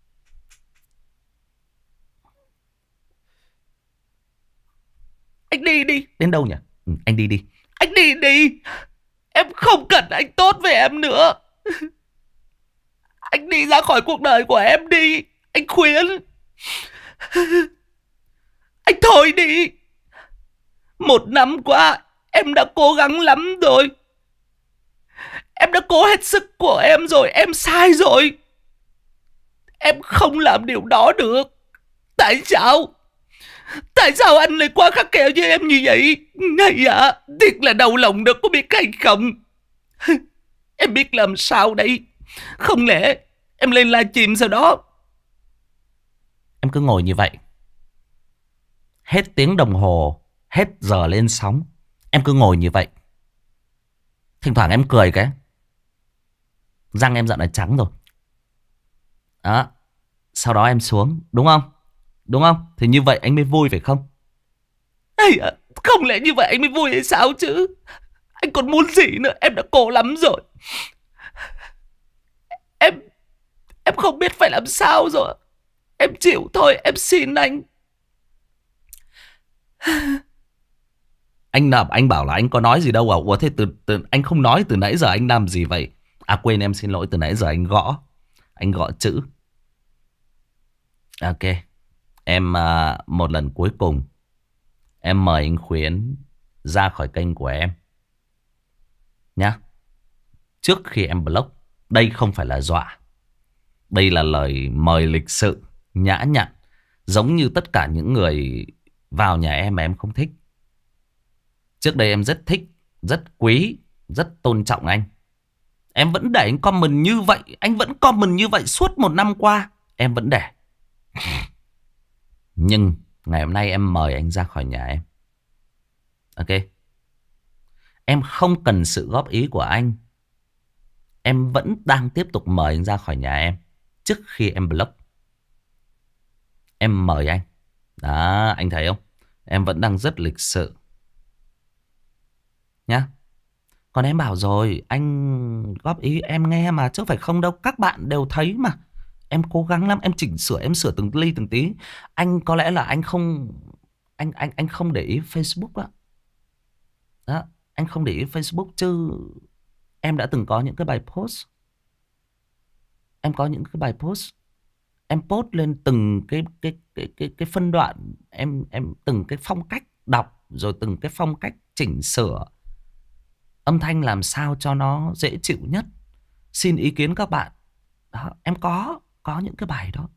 Anh đi đi. Đến đâu nhỉ? Anh đi đi. Anh đi đi. Em không cần anh tốt với em nữa. Anh đi ra khỏi cuộc đời của em đi. Anh khuyên. Anh thôi đi. 1 năm qua em đã cố gắng lắm rồi. Em đã cố hết sức của em rồi. Em sai rồi. Em không làm điều đó được. Tại sao? Tại sao anh lại quá khắc khe với em như vậy? Này à, thiệt là đau lòng được, có biết hay không? Em biết làm sao đây? Không lẽ em lên livestream sau đó em cứ ngồi như vậy, hết tiếng đồng hồ, hết giờ lên sóng, em cứ ngồi như vậy. Thỉnh thoảng em cười cái răng em dạo này trắng rồi đó. Sau đó em xuống, đúng không? Đúng không? Thì như vậy anh mới vui phải không? Ây à, không lẽ như vậy anh mới vui hay sao chứ? Anh còn muốn gì nữa? Em đã cố lắm rồi. Em em không biết phải làm sao rồi. Em chịu thôi, em xin anh. Anh bảo là anh có nói gì đâu à? Ủa thế từ anh không nói, từ nãy giờ anh làm gì vậy? À quên, em xin lỗi, từ nãy giờ anh gõ chữ. Ok. Em một lần cuối cùng em mời anh Khuyến ra khỏi kênh của em nhá. Trước khi em block, đây không phải là dọa. Đây là lời mời lịch sự, nhã nhặn. Giống như tất cả những người vào nhà em mà em không thích. Trước đây em rất thích, rất quý, rất tôn trọng anh. Em vẫn để anh comment như vậy. Anh vẫn comment như vậy suốt 1 năm qua. Em vẫn để. Nhưng ngày hôm nay em mời anh ra khỏi nhà em. Ok. Em không cần sự góp ý của anh. Em vẫn đang tiếp tục mời anh ra khỏi nhà em. Trước khi em block, em mời anh. Đó, anh thấy không? Em vẫn đang rất lịch sự nhá. Còn em bảo rồi, anh góp ý em nghe mà, chứ phải không đâu. Các bạn đều thấy mà. Em cố gắng lắm, em chỉnh sửa, em sửa từng ly từng tí. Anh có lẽ là anh không anh không để ý Facebook á. Đó, anh không để ý Facebook chứ em đã từng có những cái bài post. Em có những cái bài post, em post lên từng cái phân đoạn, em từng cái phong cách đọc, rồi từng cái phong cách chỉnh sửa âm thanh làm sao cho nó dễ chịu nhất, xin ý kiến các bạn. Đó, em có những cái bài đó.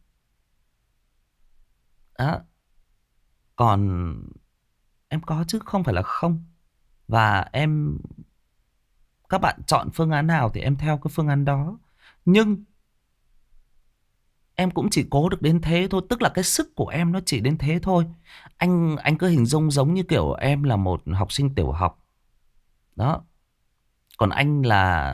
Đó. Còn em có chứ không phải là không. Và các bạn chọn phương án nào thì em theo cái phương án đó. Nhưng em cũng chỉ cố được đến thế thôi. Tức là cái sức của em nó chỉ đến thế thôi. Anh cứ hình dung giống như kiểu em là một học sinh tiểu học. Đó. Còn anh là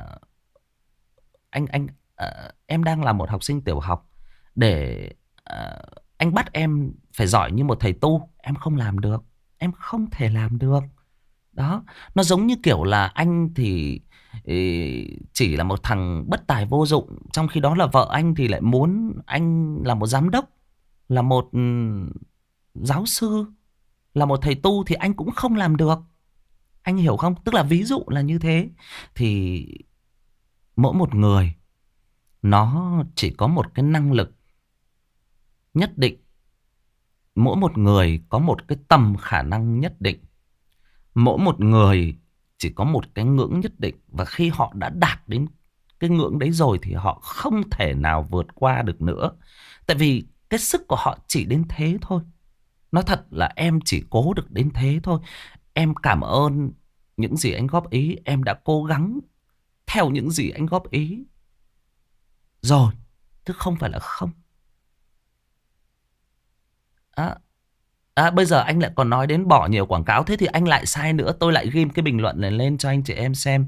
em đang là một học sinh tiểu học. Để anh bắt em phải giỏi như một thầy tu, em không làm được. Em không thể làm được. Đó. Nó giống như kiểu là anh thì chỉ là một thằng bất tài vô dụng, trong khi đó là vợ anh thì lại muốn anh là một giám đốc, là một giáo sư, là một thầy tu, thì anh cũng không làm được. Anh hiểu không? Tức là ví dụ là như thế. Thì mỗi một người nó chỉ có một cái năng lực nhất định. Mỗi một người có một cái tầm khả năng nhất định. Mỗi một người chỉ có một cái ngưỡng nhất định. Và khi họ đã đạt đến cái ngưỡng đấy rồi thì họ không thể nào vượt qua được nữa. Tại vì cái sức của họ chỉ đến thế thôi. Nói thật là em chỉ cố được đến thế thôi. Em cảm ơn những gì anh góp ý. Em đã cố gắng theo những gì anh góp ý rồi, chứ không phải là không. Bây giờ anh lại còn nói đến bỏ nhiều quảng cáo. Thế thì anh lại sai nữa. Tôi lại ghim cái bình luận này lên cho anh chị em xem.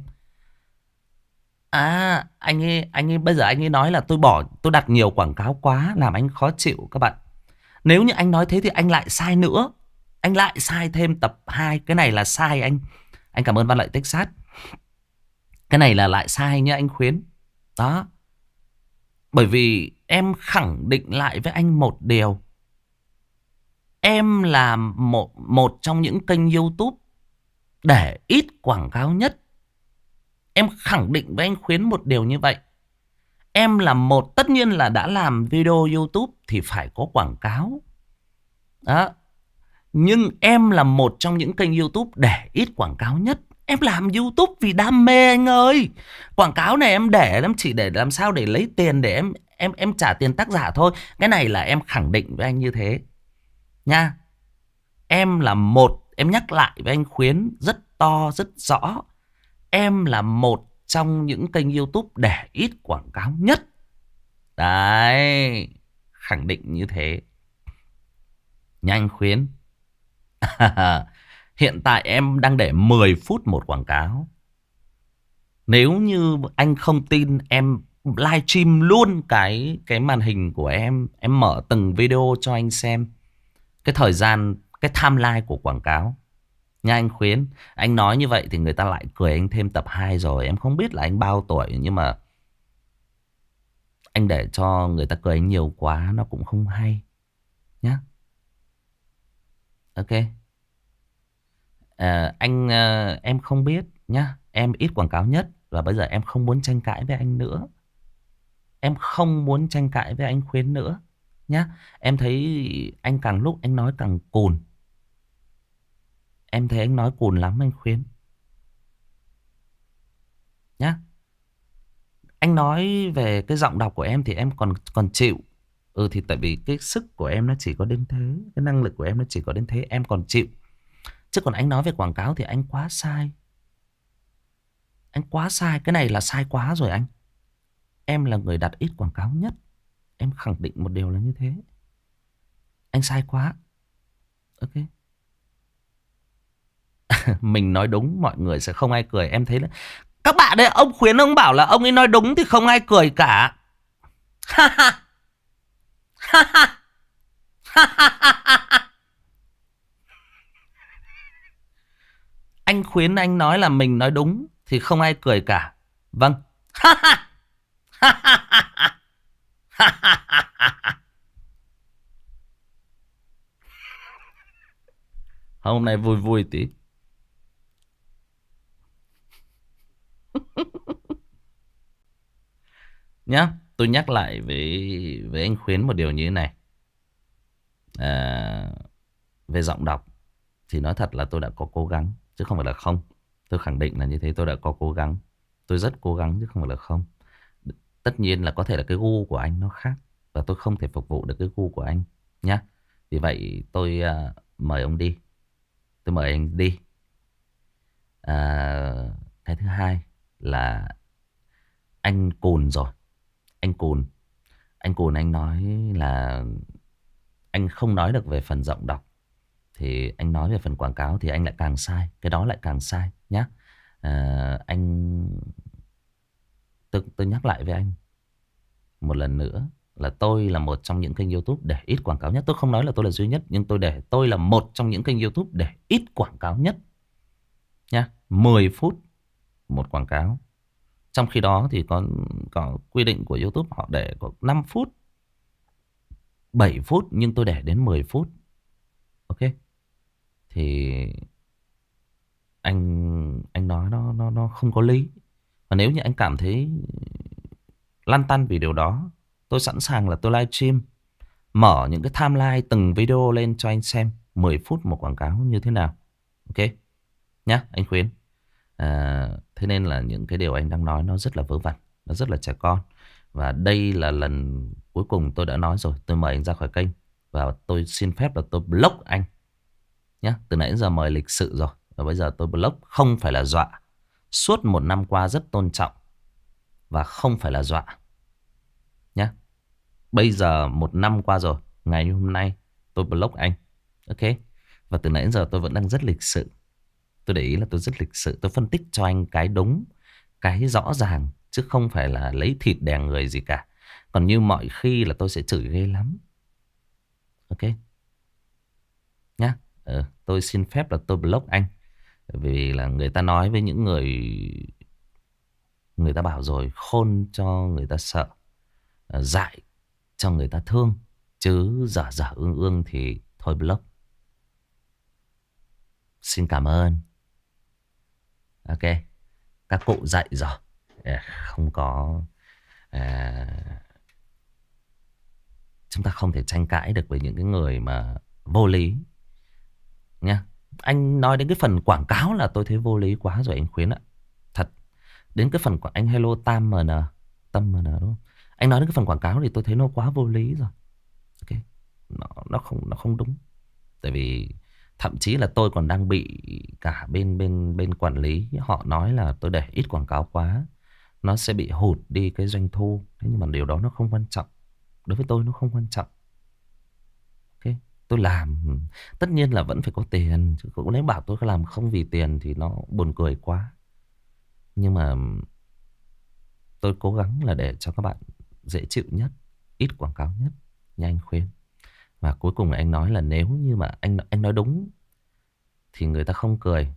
Anh ấy bây giờ anh ấy nói là tôi đặt nhiều quảng cáo quá, làm anh khó chịu các bạn. Nếu như anh nói thế thì anh lại sai nữa. Anh lại sai thêm tập 2. Cái này là sai anh. Anh cảm ơn Văn Lợi Texas. Cái này là lại sai nhá anh Khuyến. Đó. Bởi vì em khẳng định lại với anh một điều. Em là một trong những kênh YouTube để ít quảng cáo nhất. Em khẳng định với anh Khuyến một điều như vậy. Em là tất nhiên là đã làm video YouTube thì phải có quảng cáo. Đó. Nhưng em là một trong những kênh YouTube để ít quảng cáo nhất. Em làm YouTube vì đam mê anh ơi. Quảng cáo này em chỉ để làm sao để lấy tiền, để em trả tiền tác giả thôi. Cái này là em khẳng định với anh như thế nha. Em nhắc lại với anh Khuyến rất to rất rõ. Em là một trong những kênh YouTube để ít quảng cáo nhất. Đấy, khẳng định như thế nha anh Khuyến. Hiện tại em đang để 10 phút một quảng cáo. Nếu như anh không tin, em livestream luôn cái màn hình của em mở từng video cho anh xem cái thời gian, cái timeline của quảng cáo nha anh Khuyến. Anh nói như vậy thì người ta lại cười anh thêm tập 2 rồi. Em không biết là anh bao tuổi, nhưng mà anh để cho người ta cười anh nhiều quá nó cũng không hay nhá. Ok. Em không biết nhá. Em ít quảng cáo nhất. Và bây giờ em không muốn tranh cãi với anh nữa. Em không muốn tranh cãi với anh Khuyến nữa nhá. Em thấy anh càng lúc anh nói càng cùn. Em thấy anh nói cùn lắm anh Khuyến nhá. Anh nói về cái giọng đọc của em thì em còn chịu. Thì tại vì cái sức của em nó chỉ có đến thế, cái năng lực của em nó chỉ có đến thế, em còn chịu. Chứ còn anh nói về quảng cáo thì anh quá sai. Anh quá sai, cái này là sai quá rồi anh. Em là người đặt ít quảng cáo nhất. Em khẳng định một điều là như thế. Anh sai quá. Ok. Mình nói đúng mọi người sẽ không ai cười. Em thấy là các bạn đấy, ông Khuyến ông bảo là ông ấy nói đúng thì không ai cười cả. Anh Khuyến anh nói là mình nói đúng thì không ai cười cả. Vâng. Hôm nay vui vui tí. Nhá, tôi nhắc lại với anh Khuyến một điều như thế này. Về giọng đọc thì nói thật là tôi đã có cố gắng, chứ không phải là không. Tôi khẳng định là như thế, tôi đã có cố gắng. Tôi rất cố gắng chứ không phải là không. Tất nhiên là có thể là cái gu của anh nó khác, và tôi không thể phục vụ được cái gu của anh nhá. Vì vậy tôi mời ông đi. Tôi mời anh đi. Cái thứ hai là anh cùn rồi. Anh cùn. Anh cùn anh nói là anh không nói được về phần giọng đọc, thì anh nói về phần quảng cáo thì anh lại càng sai. Cái đó lại càng sai nhá. Tôi nhắc lại với anh một lần nữa là tôi là một trong những kênh YouTube để ít quảng cáo nhất. Tôi không nói là tôi là duy nhất, nhưng tôi là một trong những kênh YouTube để ít quảng cáo nhất nhá. 10 phút một quảng cáo. Trong khi đó thì có quy định của YouTube họ để có 5 phút, 7 phút, nhưng tôi để đến 10 phút. Ok. Thì anh nói nó không có lý. Và nếu như anh cảm thấy lăn tăn vì điều đó, tôi sẵn sàng là tôi livestream, mở những cái timeline từng video lên cho anh xem 10 phút một quảng cáo như thế nào. Ok nhá anh Khuyến. Thế nên là những cái điều anh đang nói nó rất là vớ vẩn. Nó rất là trẻ con. Và đây là lần cuối cùng tôi đã nói rồi. Tôi mời anh ra khỏi kênh. Và tôi xin phép là tôi block anh nhé. Từ nãy đến giờ mời lịch sự rồi. Và bây giờ tôi block, không phải là dọa. Suốt 1 năm qua rất tôn trọng. Và không phải là dọa nhé. Bây giờ 1 năm qua rồi. Ngày hôm nay tôi block anh. Ok. Và từ nãy đến giờ tôi vẫn đang rất lịch sự. Tôi để ý là tôi rất lịch sự. Tôi phân tích cho anh cái đúng, cái rõ ràng, chứ không phải là lấy thịt đè người gì cả. Còn như mọi khi là tôi sẽ chửi ghê lắm. Ok nhá. Tôi xin phép là tôi block anh. Vì là người ta nói với những người, người ta bảo rồi, khôn cho người ta sợ, dại cho người ta thương. Chứ dở dở ương ương thì thôi block. Xin cảm ơn. Ok. Các cụ dạy rồi. Không có chúng ta không thể tranh cãi được với những cái người mà vô lý nha. Anh nói đến cái phần quảng cáo là tôi thấy vô lý quá rồi anh Khuyến ạ. Thật. Đến cái phần của anh Hello Tam MN, Tâm MN đúng không? Anh nói đến cái phần quảng cáo thì tôi thấy nó quá vô lý rồi. Ok. Nó không đúng. Tại vì thậm chí là tôi còn đang bị cả bên quản lý họ nói là tôi để ít quảng cáo quá, nó sẽ bị hụt đi cái doanh thu. Thế nhưng mà điều đó nó không quan trọng. Đối với tôi nó không quan trọng. Ok. Tôi làm tất nhiên là vẫn phải có tiền. Chứ cũng nếu bảo tôi làm không vì tiền thì nó buồn cười quá. Nhưng mà tôi cố gắng là để cho các bạn dễ chịu nhất, ít quảng cáo nhất, như anh khuyên. Và cuối cùng anh nói là nếu như mà anh nói đúng thì người ta không cười.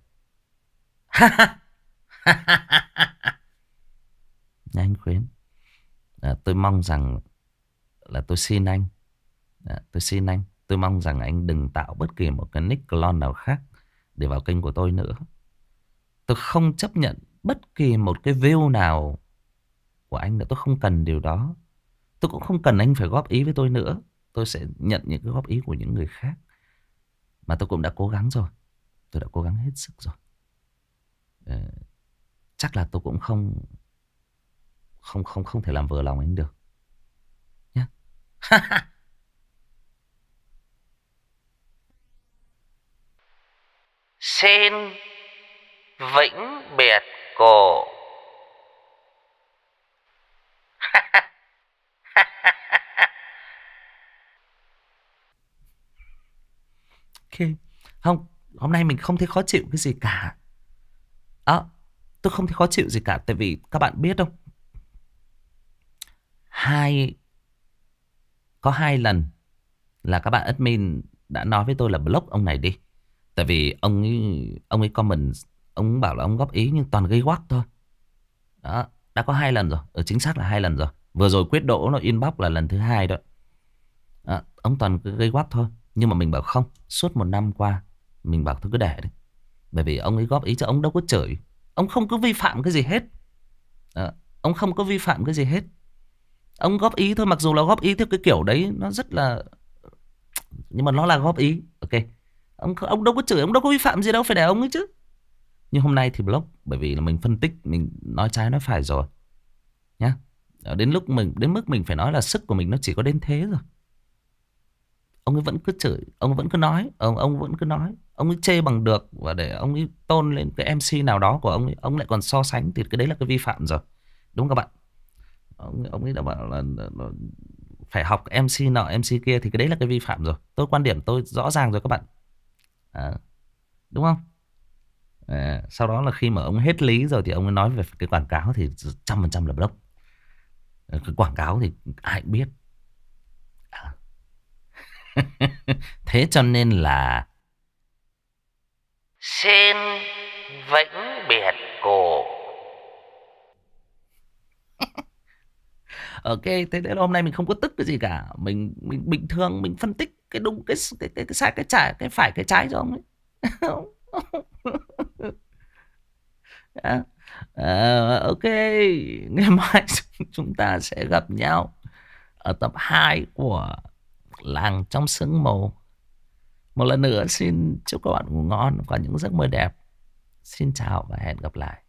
Nha anh khuyến. Tôi mong rằng là tôi xin anh. Tôi xin anh. Tôi mong rằng anh đừng tạo bất kỳ một cái nick clone nào khác để vào kênh của tôi nữa. Tôi không chấp nhận bất kỳ một cái view nào của anh nữa. Tôi không cần điều đó. Tôi cũng không cần anh phải góp ý với tôi nữa. Tôi sẽ nhận những cái góp ý của những người khác. Mà tôi cũng đã cố gắng rồi. Tôi đã cố gắng hết sức rồi. Chắc là tôi cũng không thể làm vừa lòng anh được nhé. Xin vĩnh biệt cổ. Ok. Không, hôm nay mình không thấy khó chịu cái gì cả. Tôi không thấy khó chịu gì cả. Tại vì các bạn biết không, có 2 lần là các bạn admin đã nói với tôi là block ông này đi. Tại vì ông ấy comment, ông bảo là ông góp ý nhưng toàn gây guắc thôi. Đó, đã có 2 lần rồi. Chính xác là 2 lần rồi. Vừa rồi Quyết Đỗ nó inbox là lần thứ 2 đó. Ông toàn gây guắc thôi. Nhưng mà mình bảo không, suốt 1 năm qua mình bảo thôi cứ để đi. Bởi vì ông ấy góp ý chứ ông đâu có chửi. Ông không có vi phạm cái gì hết. Ông không có vi phạm cái gì hết. Ông góp ý thôi, mặc dù là góp ý theo cái kiểu đấy nó rất là, nhưng mà nó là góp ý. Ok. Ông đâu có chửi, ông đâu có vi phạm gì đâu, phải để ông ấy chứ. Nhưng hôm nay thì block. Bởi vì là mình phân tích, mình nói trái nói phải rồi nhá. Đến mức mình phải nói là sức của mình nó chỉ có đến thế rồi. Ông ấy vẫn cứ chửi, ông ấy vẫn cứ nói, ông vẫn cứ nói, ông ấy chê bằng được. Và để ông ấy tôn lên cái MC nào đó của ông lại còn so sánh, thì cái đấy là cái vi phạm rồi. Đúng không các bạn? Ông ấy đã bảo là phải học MC nọ MC kia, thì cái đấy là cái vi phạm rồi. Quan điểm tôi rõ ràng rồi các bạn. Đúng không? Sau đó là khi mà ông hết lý rồi thì ông ấy nói về cái quảng cáo thì 100% là block. Cái quảng cáo thì ai cũng biết. Thế cho nên là xin vĩnh biệt cổ. Ok, thế nên là hôm nay mình không có tức cái gì cả. Mình bình thường mình phân tích cái đúng cái sai cái trái, cái phải cái trái cho ông ấy. Ok, ngày mai chúng ta sẽ gặp nhau ở tập 2 của Làng Trong Sương Mù. Một lần nữa xin chúc các bạn ngủ ngon và những giấc mơ đẹp. Xin chào và hẹn gặp lại.